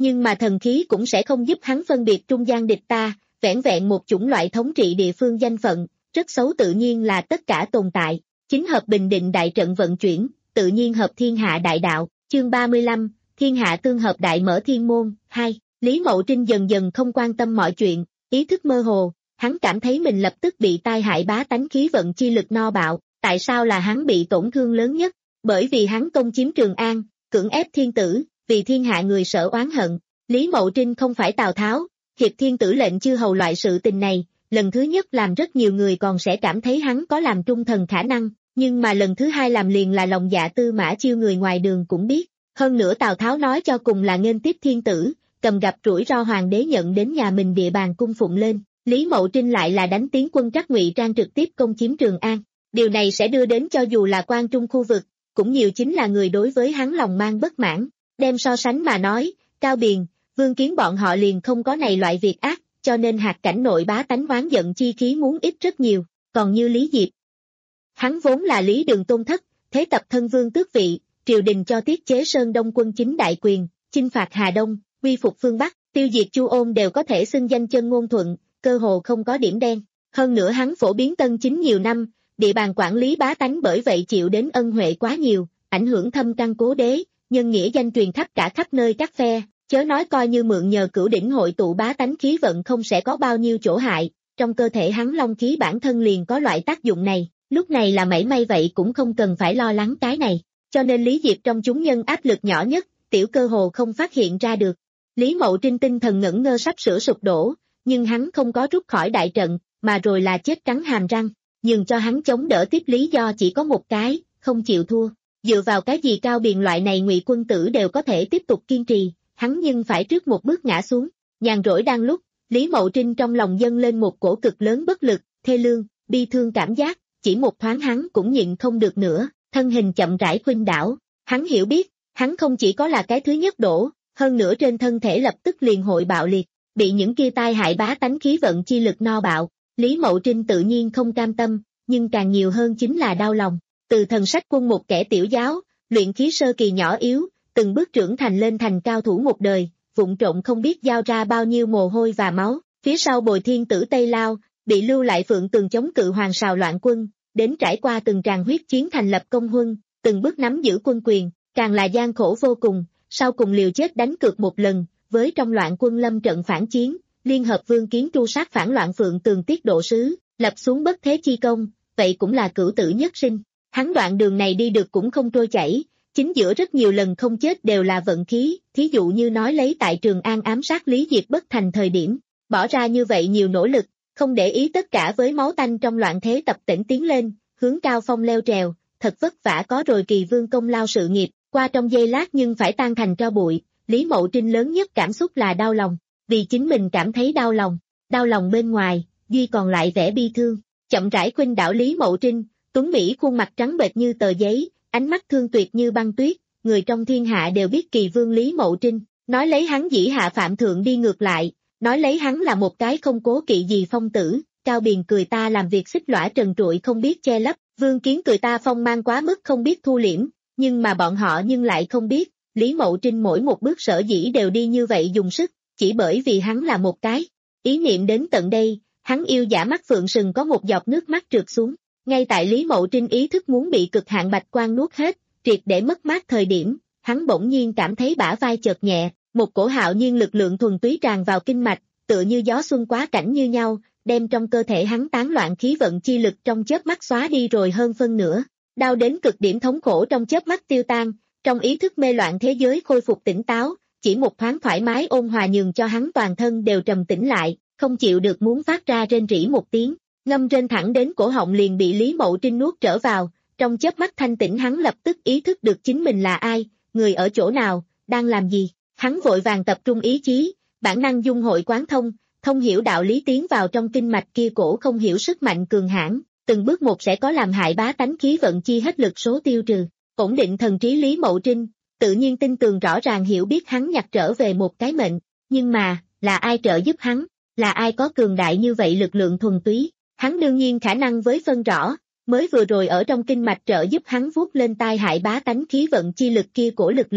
Speaker 2: nhưng mà thần khí cũng sẽ không giúp hắn phân biệt trung gian địch ta, vẻn vẹn một chủng loại thống trị địa phương danh phận, rất xấu tự nhiên là tất cả tồn tại. Chính hợp bình định đại trận vận chuyển, tự nhiên hợp thiên hạ đại đạo. Chương ba mươi lăm, thiên hạ tương hợp đại mở thiên môn. Hai. Lý Mậu Trinh dần dần không quan tâm mọi chuyện, ý thức mơ hồ, hắn cảm thấy mình lập tức bị tai hại bá tánh khí vận chi lực no bạo. Tại sao là hắn bị tổn thương lớn nhất? Bởi vì hắn công chiếm Trường An, cưỡng ép thiên tử, vì thiên hạ người sợ oán hận. Lý Mậu Trinh không phải Tào Tháo, hiệp thiên tử lệnh chư hầu loại sự tình này, lần thứ nhất làm rất nhiều người còn sẽ cảm thấy hắn có làm trung thần khả năng, nhưng mà lần thứ hai làm liền là lòng dạ Tư Mã Chiêu người ngoài đường cũng biết. Hơn nữa Tào Tháo nói cho cùng là nghênh tiếp thiên tử, cầm gặp rủi ro hoàng đế nhận đến nhà mình địa bàn cung phụng lên, Lý Mậu Trinh lại là đánh tiến quân Trắc ngụy trang trực tiếp công chiếm Trường An. Điều này sẽ đưa đến cho dù là quan trung khu vực, cũng nhiều chính là người đối với hắn lòng mang bất mãn. Đem so sánh mà nói, Cao Biền, Vương Kiến bọn họ liền không có này loại việc ác, cho nên hạt cảnh nội bá tánh oán giận chi khí muốn ít rất nhiều. Còn như Lý Diệp, hắn vốn là Lý Đường tôn thất, thế tập thân vương tước vị, triều đình cho tiết chế Sơn Đông quân chính đại quyền, chinh phạt Hà Đông, quy phục phương Bắc, tiêu diệt Chu Ôn đều có thể xưng danh chân ngôn thuận, cơ hồ không có điểm đen. Hơn nữa hắn phổ biến tân chính nhiều năm, địa bàn quản lý bá tánh bởi vậy chịu đến ân huệ quá nhiều, ảnh hưởng thâm căn cố đế, nhân nghĩa danh truyền khắp cả khắp nơi các phe, chớ nói coi như mượn nhờ cửu đỉnh hội tụ bá tánh khí vận không sẽ có bao nhiêu chỗ hại, trong cơ thể hắn long khí bản thân liền có loại tác dụng này, lúc này là mảy may vậy cũng không cần phải lo lắng cái này, cho nên Lý Diệp trong chúng nhân áp lực nhỏ nhất, tiểu cơ hồ không phát hiện ra được. Lý Mậu Trinh tinh thần ngẩn ngơ sắp sửa sụp đổ, nhưng hắn không có rút khỏi đại trận, mà rồi là chết cắn hàm răng, nhưng cho hắn chống đỡ tiếp lý do chỉ có một cái, không chịu thua. Dựa vào cái gì Cao Biền loại này ngụy quân tử đều có thể tiếp tục kiên trì, hắn nhưng phải trước một bước ngã xuống. Nhàn rỗi đang lúc, Lý Mậu Trinh trong lòng dâng lên một cổ cực lớn bất lực, thê lương, bi thương cảm giác, chỉ một thoáng hắn cũng nhịn không được nữa, thân hình chậm rãi khuynh đảo. Hắn hiểu biết, hắn không chỉ có là cái thứ nhất đổ, hơn nữa trên thân thể lập tức liền hội bạo liệt, bị những kia tai hại bá tánh khí vận chi lực no bạo. Lý Mậu Trinh tự nhiên không cam tâm, nhưng càng nhiều hơn chính là đau lòng. Từ thần sách quân một kẻ tiểu giáo, luyện khí sơ kỳ nhỏ yếu, từng bước trưởng thành lên thành cao thủ một đời, vụng trộn không biết giao ra bao nhiêu mồ hôi và máu. Phía sau bồi thiên tử Tây Lao, bị lưu lại Phượng Tường chống cự hoàng sào loạn quân, đến trải qua từng tràng huyết chiến thành lập công huân, từng bước nắm giữ quân quyền, càng là gian khổ vô cùng, sau cùng liều chết đánh cược một lần, với trong loạn quân lâm trận phản chiến, liên hợp Vương Kiến tru sát phản loạn Phượng Tường tiết độ sứ, lập xuống bất thế chi công, vậy cũng là cửu tử nhất sinh. Hắn đoạn đường này đi được cũng không trôi chảy, chính giữa rất nhiều lần không chết đều là vận khí, thí dụ như nói lấy tại Trường An ám sát Lý Diệp bất thành thời điểm, bỏ ra như vậy nhiều nỗ lực, không để ý tất cả với máu tanh trong loạn thế tập tỉnh tiến lên, hướng cao phong leo trèo, thật vất vả có rồi kỳ vương công lao sự nghiệp, qua trong giây lát nhưng phải tan thành tro bụi. Lý Mậu Trinh lớn nhất cảm xúc là đau lòng, vì chính mình cảm thấy đau lòng, đau lòng bên ngoài, duy còn lại vẻ bi thương. Chậm rãi khuynh đảo Lý Mậu Trinh, tuấn Mỹ khuôn mặt trắng bệch như tờ giấy, ánh mắt thương tuyệt như băng tuyết, người trong thiên hạ đều biết kỳ vương Lý Mậu Trinh, nói lấy hắn dĩ hạ phạm thượng đi ngược lại, nói lấy hắn là một cái không cố kỵ gì phong tử. Cao Biền cười ta làm việc xích lõa trần trụi không biết che lấp, Vương Kiến cười ta phong mang quá mức không biết thu liễm, nhưng mà bọn họ nhưng lại không biết, Lý Mậu Trinh mỗi một bước sở dĩ đều đi như vậy dùng sức, chỉ bởi vì hắn là một cái. Ý niệm đến tận đây, hắn yêu giả mắt phượng sừng có một giọt nước mắt trượt xuống, ngay tại Lý Mậu Trinh ý thức muốn bị cực hạn bạch quang nuốt hết, triệt để mất mát thời điểm, hắn bỗng nhiên cảm thấy bả vai chợt nhẹ, một cổ hạo nhiên lực lượng thuần túy tràn vào kinh mạch, tựa như gió xuân quá cảnh như nhau, đem trong cơ thể hắn tán loạn khí vận chi lực trong chớp mắt xóa đi rồi hơn phân nửa, đau đến cực điểm thống khổ trong chớp mắt tiêu tan, trong ý thức mê loạn thế giới khôi phục tỉnh táo, chỉ một thoáng thoải mái ôn hòa nhường cho hắn toàn thân đều trầm tĩnh lại, không chịu được muốn phát ra rên rỉ một tiếng, ngâm rên thẳng đến cổ họng liền bị Lý Mậu Trinh nuốt trở vào, trong chớp mắt thanh tĩnh hắn lập tức ý thức được chính mình là ai, người ở chỗ nào, đang làm gì, hắn vội vàng tập trung ý chí, bản năng dung hội quán thông, thông hiểu đạo lý tiến vào trong kinh mạch kia cổ không hiểu sức mạnh cường hãn, từng bước một sẽ có làm hại bá tánh khí vận chi hết lực số tiêu trừ, ổn định thần trí Lý Mậu Trinh, tự nhiên tin tường rõ ràng hiểu biết hắn nhặt trở về một cái mệnh, nhưng mà, là ai trợ giúp hắn, là ai có cường đại như vậy lực lượng thuần túy, hắn đương nhiên khả năng với phân rõ, mới vừa rồi ở trong kinh mạch trợ giúp hắn vuốt lên tai hại bá tánh khí vận chi lực kia cổ lực lượng,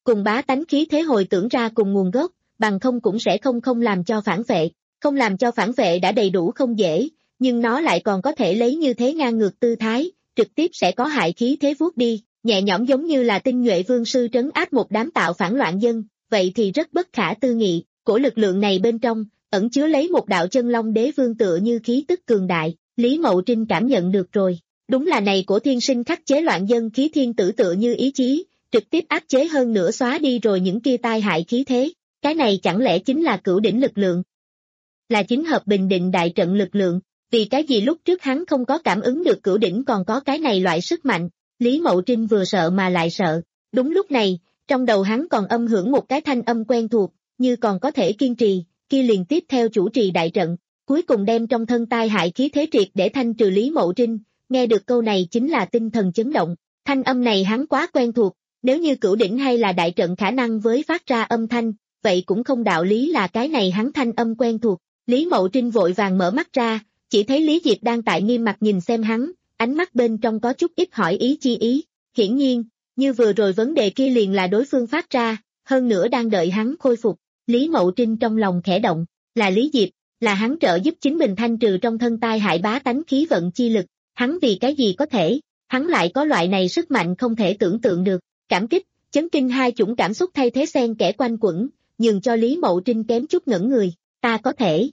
Speaker 2: cùng bá tánh khí thế hồi tưởng ra cùng nguồn gốc, bằng không cũng sẽ không không làm cho phản vệ. Không làm cho phản vệ đã đầy đủ không dễ, nhưng nó lại còn có thể lấy như thế ngang ngược tư thái, trực tiếp sẽ có hại khí thế vuốt đi, nhẹ nhõm giống như là tinh nhuệ vương sư trấn áp một đám tạo phản loạn dân, vậy thì rất bất khả tư nghị. Của lực lượng này bên trong, ẩn chứa lấy một đạo chân long đế vương tựa như khí tức cường đại, Lý Mậu Trinh cảm nhận được rồi. Đúng là này của thiên sinh khắc chế loạn dân khí thiên tử tựa như ý chí, trực tiếp áp chế hơn nữa xóa đi rồi những kia tai hại khí thế. Cái này chẳng lẽ chính là cửu đỉnh lực lượng? Là chính hợp bình định đại trận lực lượng, vì cái gì lúc trước hắn không có cảm ứng được cửu đỉnh còn có cái này loại sức mạnh, Lý Mậu Trinh vừa sợ mà lại sợ. Đúng lúc này, trong đầu hắn còn âm hưởng một cái thanh âm quen thuộc, như còn có thể kiên trì, kia liền tiếp theo chủ trì đại trận, cuối cùng đem trong thân tai hại khí thế triệt để thanh trừ Lý Mậu Trinh, nghe được câu này chính là tinh thần chấn động, thanh âm này hắn quá quen thuộc, nếu như cửu đỉnh hay là đại trận khả năng với phát ra âm thanh, vậy cũng không đạo lý là cái này hắn thanh âm quen thuộc. Lý Mậu Trinh vội vàng mở mắt ra, chỉ thấy Lý Diệp đang tại nghiêm mặt nhìn xem hắn, ánh mắt bên trong có chút ít hỏi ý chi ý, hiển nhiên, như vừa rồi vấn đề kia liền là đối phương phát ra, hơn nữa đang đợi hắn khôi phục. Lý Mậu Trinh trong lòng khẽ động, là Lý Diệp, là hắn trợ giúp chính mình thanh trừ trong thân tai hại bá tánh khí vận chi lực, hắn vì cái gì có thể, hắn lại có loại này sức mạnh không thể tưởng tượng được, cảm kích, chấn kinh hai chủng cảm xúc thay thế xen kẽ quanh quẩn, nhường cho Lý Mậu Trinh kém chút ngẩn người, ta có thể.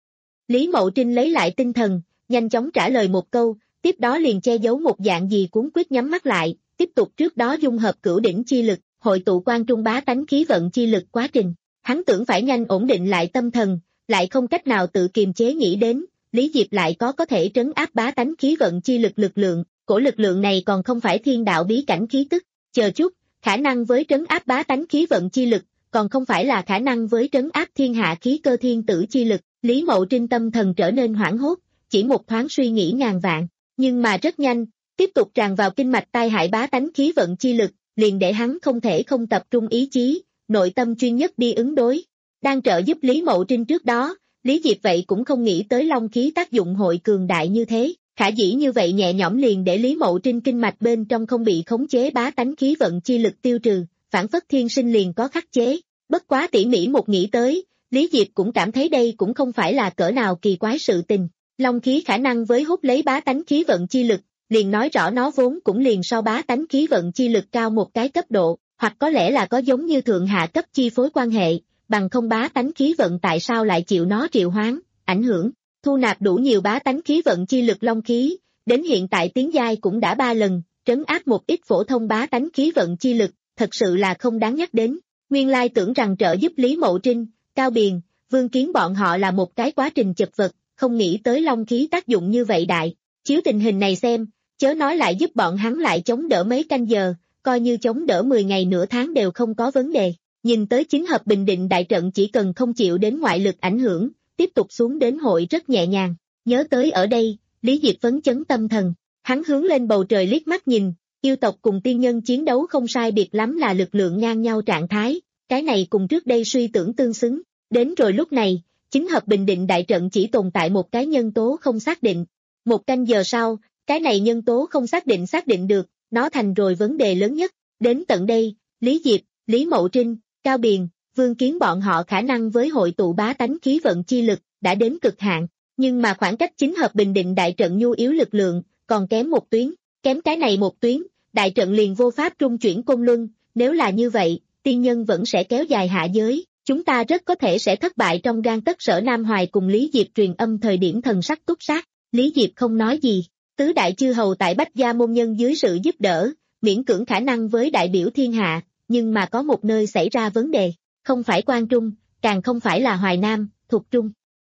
Speaker 2: Lý Mậu Trinh lấy lại tinh thần, nhanh chóng trả lời một câu, tiếp đó liền che giấu một dạng gì cuốn quyết nhắm mắt lại, tiếp tục trước đó dung hợp cửu đỉnh chi lực, hội tụ quan trung bá tánh khí vận chi lực quá trình. Hắn tưởng phải nhanh ổn định lại tâm thần, lại không cách nào tự kiềm chế nghĩ đến, Lý Diệp lại có có thể trấn áp bá tánh khí vận chi lực lực lượng, cổ lực lượng này còn không phải thiên đạo bí cảnh khí tức, chờ chút, khả năng với trấn áp bá tánh khí vận chi lực, còn không phải là khả năng với trấn áp thiên hạ khí cơ thiên tử chi lực, Lý Mậu Trinh tâm thần trở nên hoảng hốt, chỉ một thoáng suy nghĩ ngàn vạn, nhưng mà rất nhanh, tiếp tục tràn vào kinh mạch tai hại bá tánh khí vận chi lực, liền để hắn không thể không tập trung ý chí, nội tâm chuyên nhất đi ứng đối. Đang trợ giúp Lý Mậu Trinh trước đó, Lý Diệp vậy cũng không nghĩ tới long khí tác dụng hội cường đại như thế, khả dĩ như vậy nhẹ nhõm liền để Lý Mậu Trinh kinh mạch bên trong không bị khống chế bá tánh khí vận chi lực tiêu trừ, phản phất thiên sinh liền có khắc chế, bất quá tỉ mỉ một nghĩ tới, Lý Diệp cũng cảm thấy đây cũng không phải là cỡ nào kỳ quái sự tình, long khí khả năng với hút lấy bá tánh khí vận chi lực, liền nói rõ nó vốn cũng liền so bá tánh khí vận chi lực cao một cái cấp độ, hoặc có lẽ là có giống như thượng hạ cấp chi phối quan hệ, bằng không bá tánh khí vận tại sao lại chịu nó triệu hoán, ảnh hưởng, thu nạp đủ nhiều bá tánh khí vận chi lực long khí, đến hiện tại tiến giai cũng đã ba lần, trấn áp một ít phổ thông bá tánh khí vận chi lực, thật sự là không đáng nhắc đến. Nguyên lai tưởng rằng trợ giúp Lý Mậu Trinh, Cao Biền, Vương Kiến bọn họ là một cái quá trình chật vật, không nghĩ tới long khí tác dụng như vậy đại, chiếu tình hình này xem, chớ nói lại giúp bọn hắn lại chống đỡ mấy canh giờ, coi như chống đỡ mười ngày nửa tháng đều không có vấn đề. Nhìn tới chính hợp bình định đại trận chỉ cần không chịu đến ngoại lực ảnh hưởng, tiếp tục xuống đến hội rất nhẹ nhàng. Nhớ tới ở đây, Lý Diệp phấn chấn tâm thần, hắn hướng lên bầu trời liếc mắt nhìn, yêu tộc cùng tiên nhân chiến đấu không sai biệt lắm là lực lượng ngang nhau trạng thái, cái này cùng trước đây suy tưởng tương xứng. Đến rồi lúc này, chính hợp bình định đại trận chỉ tồn tại một cái nhân tố không xác định. Một canh giờ sau, cái này nhân tố không xác định xác định được, nó thành rồi vấn đề lớn nhất. Đến tận đây, Lý Diệp, Lý Mậu Trinh, Cao Biền, Vương Kiến bọn họ khả năng với hội tụ bá tánh khí vận chi lực, đã đến cực hạn, nhưng mà khoảng cách chính hợp bình định đại trận nhu yếu lực lượng, còn kém một tuyến, kém cái này một tuyến, đại trận liền vô pháp trung chuyển côn luân, nếu là như vậy, tiên nhân vẫn sẽ kéo dài hạ giới, chúng ta rất có thể sẽ thất bại trong gang tấc. Sở Nam Hoài cùng Lý Diệp truyền âm thời điểm thần sắc túc sát, Lý Diệp không nói gì, tứ đại chư hầu tại Bách Gia môn nhân dưới sự giúp đỡ, miễn cưỡng khả năng với đại biểu thiên hạ, nhưng mà có một nơi xảy ra vấn đề, không phải Quan Trung, càng không phải là Hoài Nam, thuộc Trung,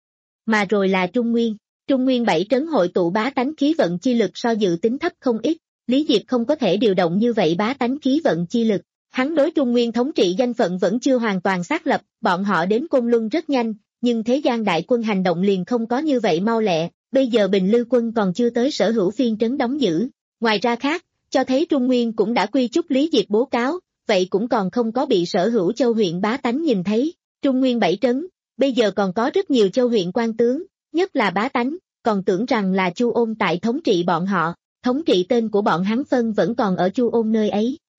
Speaker 2: mà rồi là Trung Nguyên. Trung Nguyên bảy trấn hội tụ bá tánh khí vận chi lực so dự tính thấp không ít, Lý Diệp không có thể điều động như vậy bá tánh khí vận chi lực. Hắn đối Trung Nguyên thống trị danh phận vẫn chưa hoàn toàn xác lập, bọn họ đến Côn Luân rất nhanh, nhưng thế gian đại quân hành động liền không có như vậy mau lẹ, bây giờ Bình Lư quân còn chưa tới Sở Hữu phiên trấn đóng giữ. Ngoài ra khác, cho thấy Trung Nguyên cũng đã quy chúc Lý Diệp bố cáo, vậy cũng còn không có bị Sở Hữu châu huyện bá tánh nhìn thấy. Trung Nguyên bảy trấn, bây giờ còn có rất nhiều châu huyện quan tướng, nhất là bá tánh, còn tưởng rằng là Chu Ôn tại thống trị bọn họ, thống trị tên của bọn hắn phân vẫn còn ở Chu Ôn nơi ấy.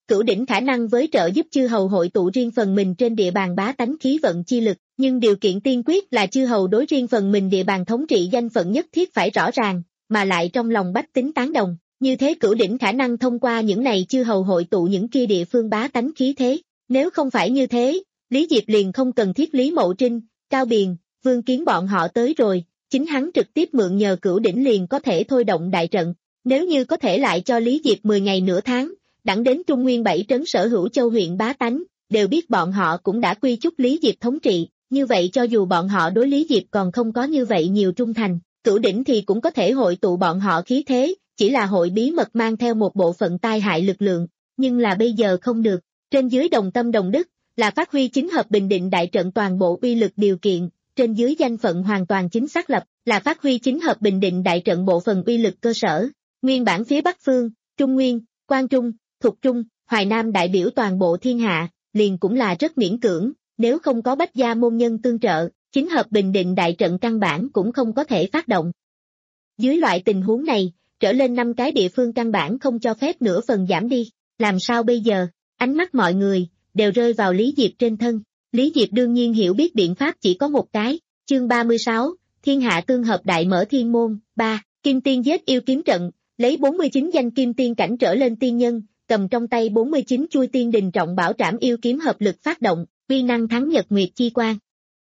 Speaker 2: Cửu đỉnh khả năng với trợ giúp chư hầu hội tụ riêng phần mình trên địa bàn bá tánh khí vận chi lực, nhưng điều kiện tiên quyết là chư hầu đối riêng phần mình địa bàn thống trị danh phận nhất thiết phải rõ ràng, mà lại trong lòng bách tính tán đồng. Như thế cửu đỉnh khả năng thông qua những này chư hầu hội tụ những kia địa phương bá tánh khí thế. Nếu không phải như thế, Lý Diệp liền không cần thiết Lý Mậu Trinh, Cao Biền, Vương Kiến bọn họ tới rồi, chính hắn trực tiếp mượn nhờ cửu đỉnh liền có thể thôi động đại trận. Nếu như có thể lại cho Lý Diệp mười ngày nửa tháng, đẳng đến Trung Nguyên bảy trấn sở hữu châu huyện bá tánh, đều biết bọn họ cũng đã quy chúc Lý Diệp thống trị, như vậy cho dù bọn họ đối Lý Diệp còn không có như vậy nhiều trung thành, cửu đỉnh thì cũng có thể hội tụ bọn họ khí thế, chỉ là hội bí mật mang theo một bộ phận tai hại lực lượng, nhưng là bây giờ không được, trên dưới đồng tâm đồng đức, là phát huy chính hợp bình định đại trận toàn bộ uy lực điều kiện, trên dưới danh phận hoàn toàn chính xác lập, là phát huy chính hợp bình định đại trận bộ phận uy lực cơ sở. Nguyên bản phía Bắc Phương, Trung Nguyên, Quang Trung, Thục Trung, Hoài Nam đại biểu toàn bộ thiên hạ, liền cũng là rất miễn cưỡng, nếu không có bách gia môn nhân tương trợ, chính hợp bình định đại trận căn bản cũng không có thể phát động. Dưới loại tình huống này, trở lên năm cái địa phương căn bản không cho phép nửa phần giảm đi, làm sao bây giờ? Ánh mắt mọi người đều rơi vào Lý Diệp trên thân. Lý Diệp đương nhiên hiểu biết biện pháp chỉ có một cái. Chương ba mươi sáu, Thiên hạ tương hợp đại mở thiên môn. Ba, Kim Tiên giết yêu kiếm trận, lấy bốn mươi chín danh kim tiên cảnh trở lên tiên nhân, cầm trong tay bốn mươi chín chuôi tiên đình trọng bảo trảm yêu kiếm hợp lực phát động, uy năng thắng nhật nguyệt chi quang.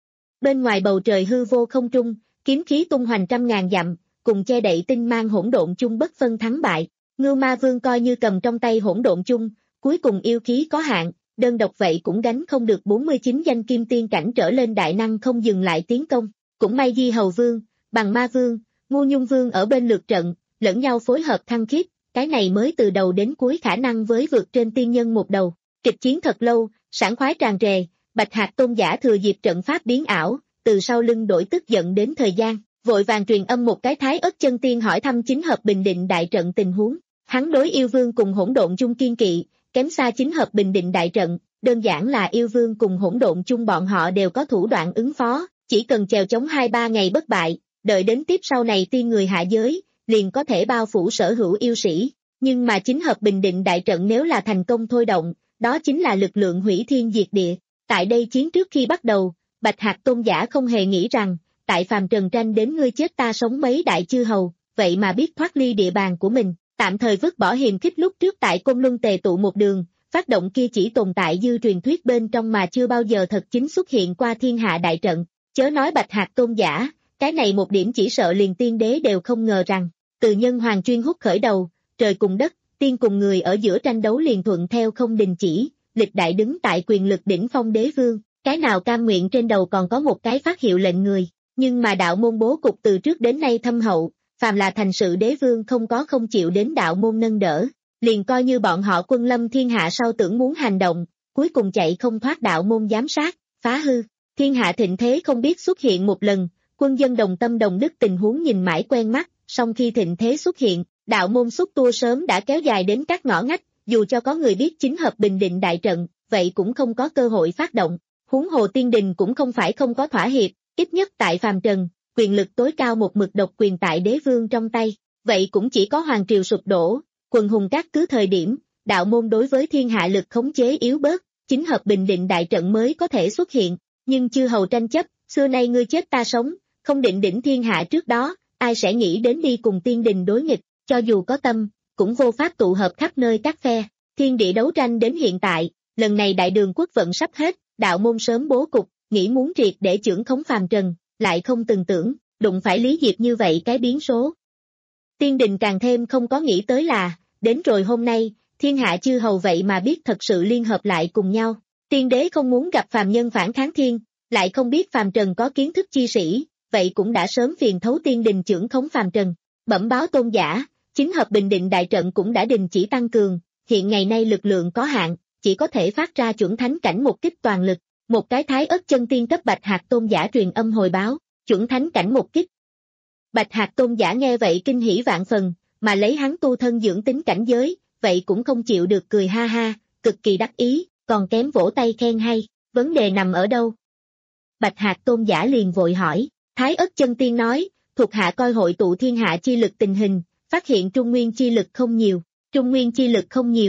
Speaker 2: Bên ngoài bầu trời hư vô không trung, kiếm khí tung hoành trăm ngàn dặm, cùng che đậy tinh mang hỗn độn chung bất phân thắng bại. Ngưu Ma Vương coi như cầm trong tay hỗn độn chung, cuối cùng yêu khí có hạn, đơn độc vậy cũng gánh không được bốn mươi chín danh kim tiên cảnh trở lên đại năng không dừng lại tiến công. Cũng may Di Hầu Vương, Bằng Ma Vương, Ngu Nhung Vương ở bên lượt trận, lẫn nhau phối hợp thăng khiết, cái này mới từ đầu đến cuối khả năng với vượt trên tiên nhân một đầu. Kịch chiến thật lâu, sảng khoái tràn trề, Bạch Hạc Tôn giả thừa dịp trận pháp biến ảo, từ sau lưng đổi tức giận đến thời gian, vội vàng truyền âm một cái Thái Ất chân tiên hỏi thăm chính hợp bình định đại trận tình huống. Hắn đối yêu vương cùng hỗn độn chung kiên kỵ, kém xa chính hợp bình định đại trận, đơn giản là yêu vương cùng hỗn độn chung bọn họ đều có thủ đoạn ứng phó, chỉ cần chèo chống hai ba ngày bất bại, đợi đến tiếp sau này tiên người hạ giới, liền có thể bao phủ sở hữu yêu sĩ. Nhưng mà chính hợp bình định đại trận nếu là thành công thôi động, đó chính là lực lượng hủy thiên diệt địa. Tại đây chiến trước khi bắt đầu, Bạch Hạc Tôn giả không hề nghĩ rằng, tại phàm trần tranh đến ngươi chết ta sống mấy đại chư hầu, vậy mà biết thoát ly địa bàn của mình, tạm thời vứt bỏ hiềm khích lúc trước tại Côn Luân tề tụ một đường, phát động kia chỉ tồn tại dư truyền thuyết bên trong mà chưa bao giờ thật chính xuất hiện qua thiên hạ đại trận. Chớ nói Bạch Hạc Tôn giả, cái này một điểm chỉ sợ liền tiên đế đều không ngờ rằng, từ nhân hoàng chuyên hút khởi đầu, trời cùng đất, tiên cùng người ở giữa tranh đấu liền thuận theo không đình chỉ, lịch đại đứng tại quyền lực đỉnh phong đế vương, cái nào cam nguyện trên đầu còn có một cái phát hiệu lệnh người, nhưng mà đạo môn bố cục từ trước đến nay thâm hậu, phàm là thành sự đế vương không có không chịu đến đạo môn nâng đỡ, liền coi như bọn họ quân lâm thiên hạ sau tưởng muốn hành động, cuối cùng chạy không thoát đạo môn giám sát, phá hư, thiên hạ thịnh thế không biết xuất hiện một lần, quân dân đồng tâm đồng đức tình huống nhìn mãi quen mắt, song khi thịnh thế xuất hiện, đạo môn xúc tua sớm đã kéo dài đến các ngõ ngách, dù cho có người biết chính hợp bình định đại trận, vậy cũng không có cơ hội phát động, huống hồ tiên đình cũng không phải không có thỏa hiệp, ít nhất tại phàm trần, quyền lực tối cao một mực độc quyền tại đế vương trong tay, vậy cũng chỉ có hoàng triều sụp đổ, quần hùng các cứ thời điểm, đạo môn đối với thiên hạ lực khống chế yếu bớt, chính hợp bình định đại trận mới có thể xuất hiện, nhưng chư hầu tranh chấp, xưa nay ngươi chết ta sống, không định đỉnh thiên hạ trước đó, ai sẽ nghĩ đến đi cùng tiên đình đối nghịch, cho dù có tâm, cũng vô pháp tụ hợp khắp nơi các phe, thiên địa đấu tranh đến hiện tại, lần này đại đường quốc vận sắp hết, đạo môn sớm bố cục, nghĩ muốn triệt để chưởng khống phàm trần, lại không từng tưởng, đụng phải Lý Diệp như vậy cái biến số. Tiên đình càng thêm không có nghĩ tới là, đến rồi hôm nay, thiên hạ chư hầu vậy mà biết thật sự liên hợp lại cùng nhau, tiên đế không muốn gặp phàm nhân phản kháng thiên, lại không biết phàm trần có kiến thức chi sĩ, vậy cũng đã sớm phiền thấu tiên đình chưởng khống phàm trần, bẩm báo tôn giả, chính hợp bình định đại trận cũng đã đình chỉ tăng cường, hiện ngày nay lực lượng có hạn, chỉ có thể phát ra chuẩn thánh cảnh một kích toàn lực, một cái Thái Ất chân tiên cấp Bạch Hạc Tôn giả truyền âm hồi báo, chuẩn thánh cảnh một kích. Bạch Hạc Tôn giả nghe vậy kinh hỉ vạn phần, mà lấy hắn tu thân dưỡng tính cảnh giới, vậy cũng không chịu được cười ha ha, cực kỳ đắc ý, còn kém vỗ tay khen hay, vấn đề nằm ở đâu? Bạch Hạc Tôn giả liền vội hỏi, Thái Ất chân tiên nói, thuộc hạ coi hội tụ thiên hạ chi lực tình hình, phát hiện Trung Nguyên chi lực không nhiều, Trung Nguyên chi lực không nhiều,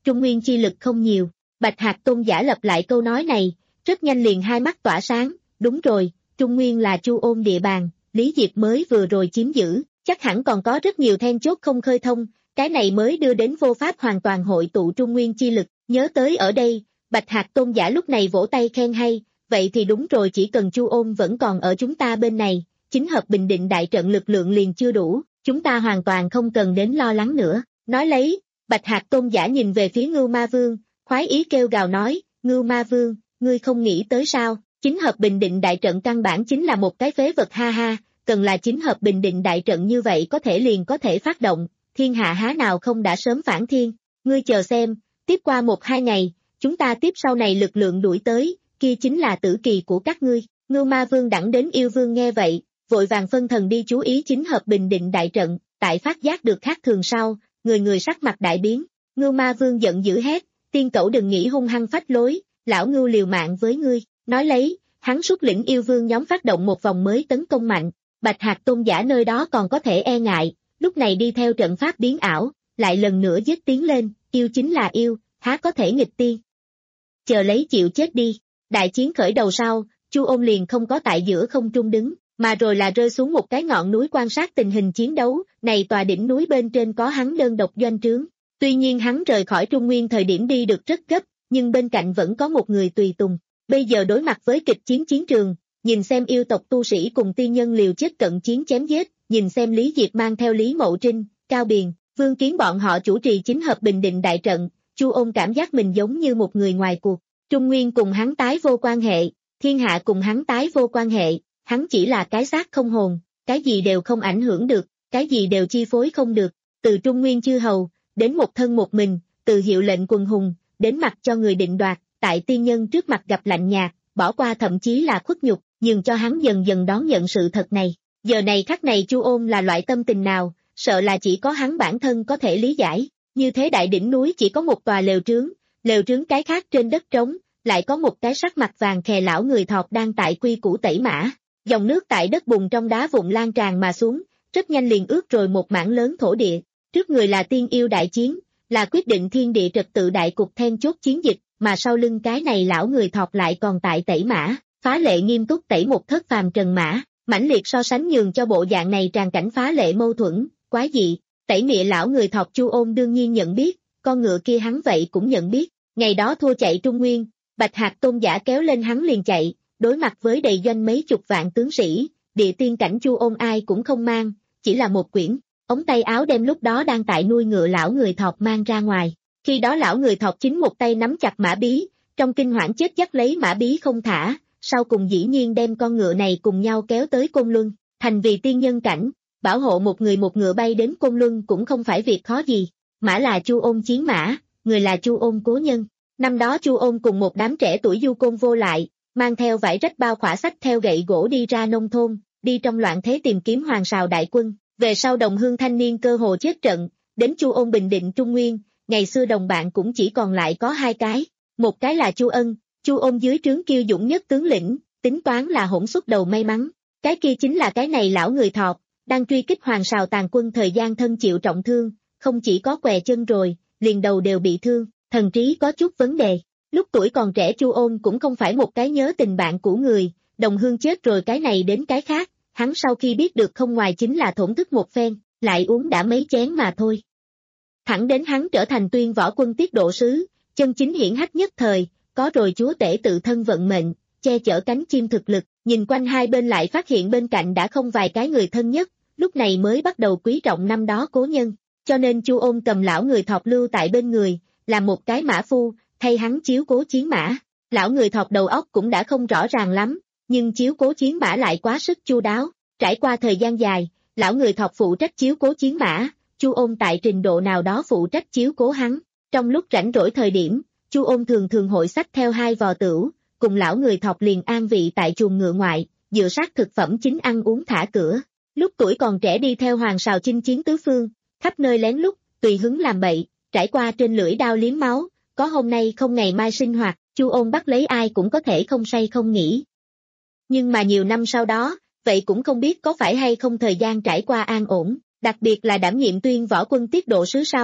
Speaker 2: Trung nguyên chi lực không nhiều. Bạch Hạc Tôn giả lặp lại câu nói này, rất nhanh liền hai mắt tỏa sáng, đúng rồi, Trung nguyên là Chu Ôn địa bàn, Lý Diệp mới vừa rồi chiếm giữ, chắc hẳn còn có rất nhiều then chốt không khơi thông, cái này mới đưa đến vô pháp hoàn toàn hội tụ Trung nguyên chi lực, nhớ tới ở đây, Bạch Hạc Tôn giả lúc này vỗ tay khen hay, vậy thì đúng rồi, chỉ cần Chu Ôn vẫn còn ở chúng ta bên này, chính hợp Bình Định đại trận lực lượng liền chưa đủ, chúng ta hoàn toàn không cần đến lo lắng nữa. Nói lấy, Bạch Hạc Tôn giả nhìn về phía Ngưu Ma Vương, khoái ý kêu gào nói, Ngưu Ma Vương, ngươi không nghĩ tới sao, chính hợp Bình Định đại trận căn bản chính là một cái phế vật ha ha, cần là chính hợp Bình Định đại trận như vậy có thể liền có thể phát động, thiên hạ há nào không đã sớm phản thiên, ngươi chờ xem, tiếp qua một hai ngày, chúng ta tiếp sau này lực lượng đuổi tới, kia chính là tử kỳ của các ngươi. Ngưu Ma Vương đẳng đến yêu vương nghe vậy, vội vàng phân thần đi chú ý chính hợp Bình Định đại trận, tại phát giác được khác thường sau, người người sắc mặt đại biến. Ngưu Ma Vương giận dữ hét, tiên cẩu đừng nghĩ hung hăng phách lối, lão Ngưu liều mạng với ngươi. Nói lấy, hắn xuất lĩnh yêu vương nhóm phát động một vòng mới tấn công mạnh, Bạch Hạc Tôn giả nơi đó còn có thể e ngại, lúc này đi theo trận pháp biến ảo, lại lần nữa giết tiến lên, yêu chính là yêu, há có thể nghịch tiên. Chờ lấy chịu chết đi. Đại chiến khởi đầu sau, Chu Ôn liền không có tại giữa không trung đứng, mà rồi là rơi xuống một cái ngọn núi quan sát tình hình chiến đấu, này tòa đỉnh núi bên trên có hắn đơn độc doanh trướng. Tuy nhiên hắn rời khỏi Trung Nguyên thời điểm đi được rất gấp, nhưng bên cạnh vẫn có một người tùy tùng. Bây giờ đối mặt với kịch chiến chiến trường, nhìn xem yêu tộc tu sĩ cùng tiên nhân liều chết cận chiến chém giết, nhìn xem Lý Diệp mang theo Lý Mậu Trinh, Cao Biền, Vương Kiến bọn họ chủ trì chính hợp Bình Định đại trận, Chu Ôn cảm giác mình giống như một người ngoài cuộc. Trung Nguyên cùng hắn tái vô quan hệ, thiên hạ cùng hắn tái vô quan hệ, hắn chỉ là cái xác không hồn, cái gì đều không ảnh hưởng được, cái gì đều chi phối không được, từ Trung Nguyên chư hầu, đến một thân một mình, từ hiệu lệnh quần hùng, đến mặc cho người định đoạt, tại tiên nhân trước mặt gặp lạnh nhạt, bỏ qua thậm chí là khuất nhục, nhường cho hắn dần dần đón nhận sự thật này. Giờ này khắc này Chu Ôn là loại tâm tình nào, sợ là chỉ có hắn bản thân có thể lý giải, như thế đại đỉnh núi chỉ có một tòa lều trướng, lều trướng cái khác trên đất trống, lại có một cái sắc mặt vàng khè lão người thọt đang tại quy củ tẩy mã, dòng nước tại đất bùn trong đá vụn lan tràn mà xuống, rất nhanh liền ướt rồi một mảng lớn thổ địa, trước người là tiên yêu đại chiến, là quyết định thiên địa trật tự đại cục then chốt chiến dịch, mà sau lưng cái này lão người thọt lại còn tại tẩy mã, phá lệ nghiêm túc tẩy một thất phàm trần mã, mãnh liệt so sánh nhường cho bộ dạng này tràn cảnh phá lệ mâu thuẫn, quái dị, tẩy mịa lão người thọt Chu Ôn đương nhiên nhận biết, con ngựa kia hắn vậy cũng nhận biết, ngày đó thua chạy Trung Nguyên, Bạch Hạc Tôn giả kéo lên hắn liền chạy, đối mặt với đầy doanh mấy chục vạn tướng sĩ, địa tiên cảnh Chu Ôn ai cũng không mang, chỉ là một quyển, ống tay áo đem lúc đó đang tại nuôi ngựa lão người thọt mang ra ngoài, khi đó lão người thọt chính một tay nắm chặt mã bí, trong kinh hoảng chết dắt lấy mã bí không thả, sau cùng dĩ nhiên đem con ngựa này cùng nhau kéo tới Côn Luân, thành vì tiên nhân cảnh, bảo hộ một người một ngựa bay đến Côn Luân cũng không phải việc khó gì, mã là Chu Ôn chiến mã, người là Chu Ôn cố nhân. Năm đó Chu Ôn cùng một đám trẻ tuổi du côn vô lại, mang theo vải rách bao khỏa sách theo gậy gỗ đi ra nông thôn, đi trong loạn thế tìm kiếm hoàng sào đại quân, về sau đồng hương thanh niên cơ hồ chết trận, đến Chu Ôn bình định Trung Nguyên, ngày xưa đồng bạn cũng chỉ còn lại có hai cái, một cái là Chu Ân, Chu Ôn dưới trướng kiêu dũng nhất tướng lĩnh, tính toán là hỗn xuất đầu may mắn, cái kia chính là cái này lão người thọt, đang truy kích hoàng sào tàn quân thời gian thân chịu trọng thương, không chỉ có què chân rồi, liền đầu đều bị thương. Thần trí có chút vấn đề, lúc tuổi còn trẻ Chu Ôn cũng không phải một cái nhớ tình bạn của người, đồng hương chết rồi cái này đến cái khác, hắn sau khi biết được không ngoài chính là thổn thức một phen, lại uống đã mấy chén mà thôi. Thẳng đến hắn trở thành tuyên võ quân tiết độ sứ, chân chính hiển hách nhất thời, có rồi chúa tể tự thân vận mệnh, che chở cánh chim thực lực, nhìn quanh hai bên lại phát hiện bên cạnh đã không vài cái người thân nhất, lúc này mới bắt đầu quý trọng năm đó cố nhân, cho nên Chu Ôn cầm lão người thọt lưu tại bên người, làm một cái mã phu, thay hắn chiếu cố chiến mã. Lão người thọt đầu óc cũng đã không rõ ràng lắm, nhưng chiếu cố chiến mã lại quá sức chu đáo. Trải qua thời gian dài, lão người thọt phụ trách chiếu cố chiến mã, Chu Ôn tại trình độ nào đó phụ trách chiếu cố hắn. Trong lúc rảnh rỗi thời điểm, Chu Ôn thường thường hội xách theo hai vò tửu, cùng lão người thọt liền an vị tại chuồng ngựa ngoại, dựa sát thực phẩm chính ăn uống thả cửa. Lúc tuổi còn trẻ đi theo hoàng sào chinh chiến tứ phương, khắp nơi lén lút, tùy hứng làm bậy. Trải qua trên lưỡi đao liếm máu, có hôm nay không ngày mai sinh hoạt, Chu Ôn bắt lấy ai cũng có thể không say không nghỉ. Nhưng mà nhiều năm sau đó, vậy cũng không biết có phải hay không thời gian trải qua an ổn, đặc biệt là đảm nhiệm tuyên võ quân tiết độ sứ sau,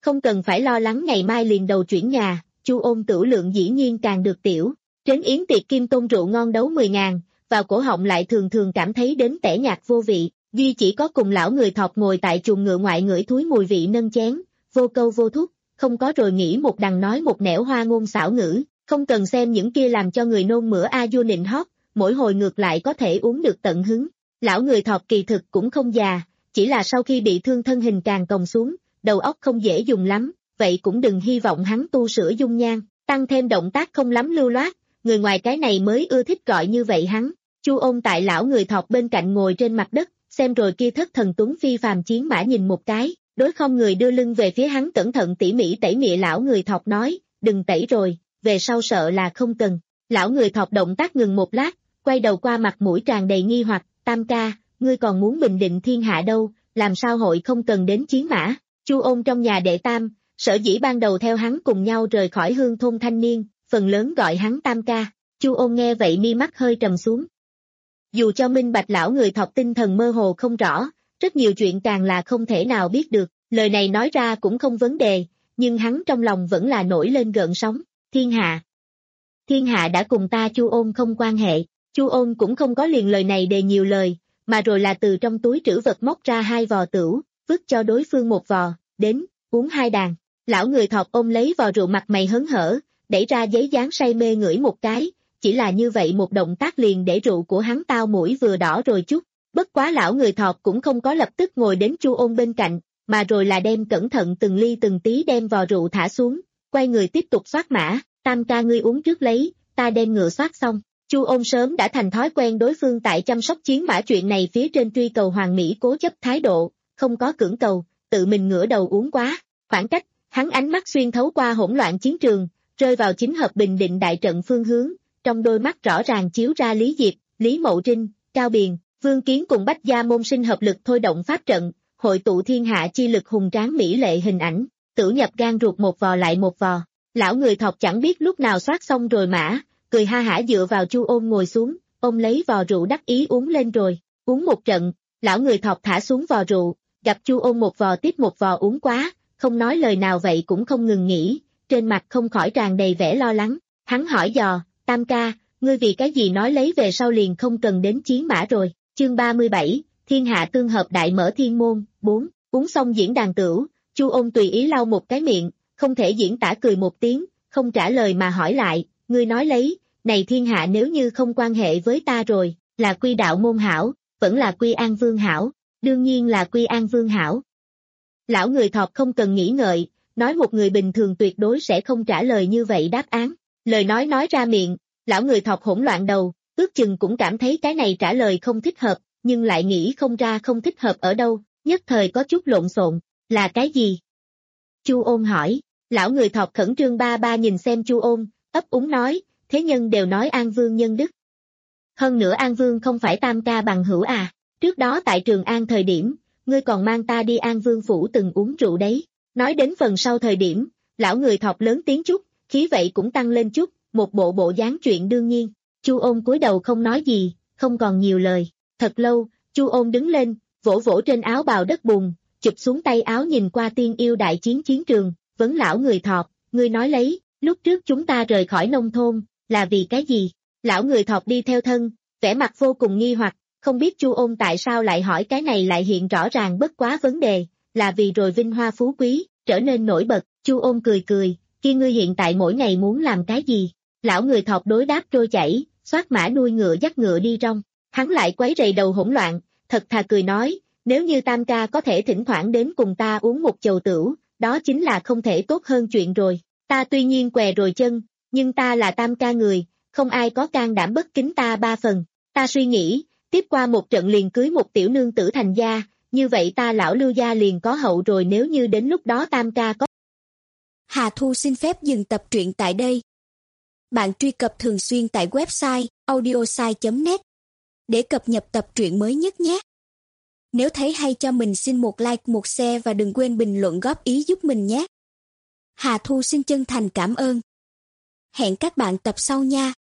Speaker 2: không cần phải lo lắng ngày mai liền đầu chuyển nhà, Chu Ôn tửu lượng dĩ nhiên càng được tiểu. Trên yến tiệc kim tôn rượu ngon đấu mười ngàn, vào cổ họng lại thường thường cảm thấy đến tẻ nhạt vô vị, duy chỉ có cùng lão người thọt ngồi tại chuồng ngựa ngoại ngửi thúi mùi vị nâng chén, vô câu vô thúc, không có rồi nghĩ một đằng nói một nẻo hoa ngôn xảo ngữ, không cần xem những kia làm cho người nôn mửa a vua nịnh hót, mỗi hồi ngược lại có thể uống được tận hứng. Lão người thọt kỳ thực cũng không già, chỉ là sau khi bị thương thân hình càng còng xuống, đầu óc không dễ dùng lắm, vậy cũng đừng hy vọng hắn tu sửa dung nhan, tăng thêm động tác không lắm lưu loát, người ngoài cái này mới ưa thích gọi như vậy hắn. Chu Ôn tại lão người thọt bên cạnh ngồi trên mặt đất, xem rồi kia thất thần tuấn phi phàm chiến mã nhìn một cái, đối không người đưa lưng về phía hắn cẩn thận tỉ mỉ tẩy mịa lão người thọt nói, đừng tẩy rồi, về sau sợ là không cần. Lão người thọt động tác ngừng một lát, quay đầu qua mặt mũi tràn đầy nghi hoặc, Tam ca, ngươi còn muốn bình định thiên hạ đâu, làm sao hội không cần đến chiến mã. Chu Ôn trong nhà đệ tam, sở dĩ ban đầu theo hắn cùng nhau rời khỏi hương thôn thanh niên, phần lớn gọi hắn Tam ca. Chu Ôn nghe vậy mi mắt hơi trầm xuống. Dù cho minh bạch lão người thọt tinh thần mơ hồ không rõ, rất nhiều chuyện càng là không thể nào biết được, lời này nói ra cũng không vấn đề, nhưng hắn trong lòng vẫn là nổi lên gợn sóng. Thiên hạ. Thiên hạ đã cùng ta Chu Ôn không quan hệ. Chu Ôn cũng không có liền lời này đề nhiều lời, mà rồi là từ trong túi trữ vật móc ra hai vò tửu, vứt cho đối phương một vò, đến, uống hai đàn. Lão người thọt ôm lấy vò rượu mặt mày hớn hở, đẩy ra giấy dán say mê ngửi một cái, chỉ là như vậy một động tác liền để rượu của hắn tao mũi vừa đỏ rồi chút. Bất quá lão người thọt cũng không có lập tức ngồi đến Chu Ôn bên cạnh, mà rồi là đem cẩn thận từng ly từng tí đem vò rượu thả xuống, quay người tiếp tục soát mã, Tam ca ngươi uống trước lấy, ta đem ngựa soát xong. Chu Ôn sớm đã thành thói quen đối phương tại chăm sóc chiến mã chuyện này phía trên truy cầu hoàn mỹ cố chấp thái độ, không có cưỡng cầu, tự mình ngửa đầu uống quá, khoảng cách, hắn ánh mắt xuyên thấu qua hỗn loạn chiến trường, rơi vào chính hợp bình định đại trận phương hướng, trong đôi mắt rõ ràng chiếu ra Lý Diệp, Lý Mậu Trinh, Cao Biền, Vương Kiến cùng Bách Gia môn sinh hợp lực thôi động pháp trận, hội tụ thiên hạ chi lực hùng tráng mỹ lệ hình ảnh, tử nhập gan ruột một vò lại một vò. Lão người thọt chẳng biết lúc nào soát xong rồi mã, cười ha hả dựa vào Chu Ôn ngồi xuống, ôm lấy vò rượu đắc ý uống lên rồi, uống một trận, lão người thọt thả xuống vò rượu, gặp Chu Ôn một vò tiếp một vò uống quá, không nói lời nào vậy cũng không ngừng nghỉ, trên mặt không khỏi tràn đầy vẻ lo lắng, hắn hỏi dò, Tam ca, ngươi vì cái gì nói lấy về sau liền không cần đến chiến mã rồi. Chương ba mươi bảy, thiên hạ tương hợp đại mở thiên môn. Bốn, uống xong diễn đàn tửu, Chu Ôn tùy ý lau một cái miệng, không thể diễn tả cười một tiếng, không trả lời mà hỏi lại, ngươi nói lấy, này thiên hạ nếu như không quan hệ với ta rồi, là quy đạo môn hảo, vẫn là quy an vương hảo, đương nhiên là quy an vương hảo. Lão người thọt không cần nghĩ ngợi, nói một người bình thường tuyệt đối sẽ không trả lời như vậy đáp án, lời nói nói ra miệng, lão người thọt hỗn loạn đầu, ước chừng cũng cảm thấy cái này trả lời không thích hợp, nhưng lại nghĩ không ra không thích hợp ở đâu, nhất thời có chút lộn xộn, là cái gì? Chu Ôn hỏi, lão người thọt khẩn trương ba ba nhìn xem Chu Ôn, ấp úng nói, thế nhân đều nói An Vương nhân đức. Hơn nữa An Vương không phải Tam ca bằng hữu à, trước đó tại Trường An thời điểm, ngươi còn mang ta đi An Vương phủ từng uống rượu đấy. Nói đến phần sau thời điểm, lão người thọt lớn tiếng chút, khí vậy cũng tăng lên chút, một bộ bộ dáng chuyện đương nhiên. Chu Ôn cúi đầu không nói gì, không còn nhiều lời. Thật lâu, Chu Ôn đứng lên, vỗ vỗ trên áo bào đất bùn, chụp xuống tay áo nhìn qua tiên yêu đại chiến chiến trường, vấn lão người thọt, ngươi nói lấy, lúc trước chúng ta rời khỏi nông thôn, là vì cái gì? Lão người thọt đi theo thân, vẻ mặt vô cùng nghi hoặc, không biết Chu Ôn tại sao lại hỏi cái này lại hiện rõ ràng bất quá vấn đề, là vì rồi vinh hoa phú quý, trở nên nổi bật. Chu Ôn cười cười, kia ngươi hiện tại mỗi ngày muốn làm cái gì? Lão người thọt đối đáp trôi chảy, xoát mã nuôi ngựa dắt ngựa đi rong, hắn lại quấy rầy đầu hỗn loạn, thật thà cười nói, nếu như Tam ca có thể thỉnh thoảng đến cùng ta uống một chầu tửu, đó chính là không thể tốt hơn chuyện rồi, ta tuy nhiên què rồi chân, nhưng ta là Tam ca người, không ai có can đảm bất kính ta ba phần, ta suy nghĩ, tiếp qua một trận liền cưới một tiểu nương tử thành gia, như vậy ta lão Lưu gia liền có hậu rồi nếu như đến lúc đó Tam ca có.
Speaker 3: Hà Thu xin phép dừng tập truyện tại đây. Bạn truy cập thường xuyên tại website audiosai chấm net để cập nhật tập truyện mới nhất nhé. Nếu thấy hay cho mình xin một like, một share và đừng quên bình luận góp ý giúp mình nhé. Hà Thu xin chân thành cảm ơn. Hẹn các bạn tập sau nha.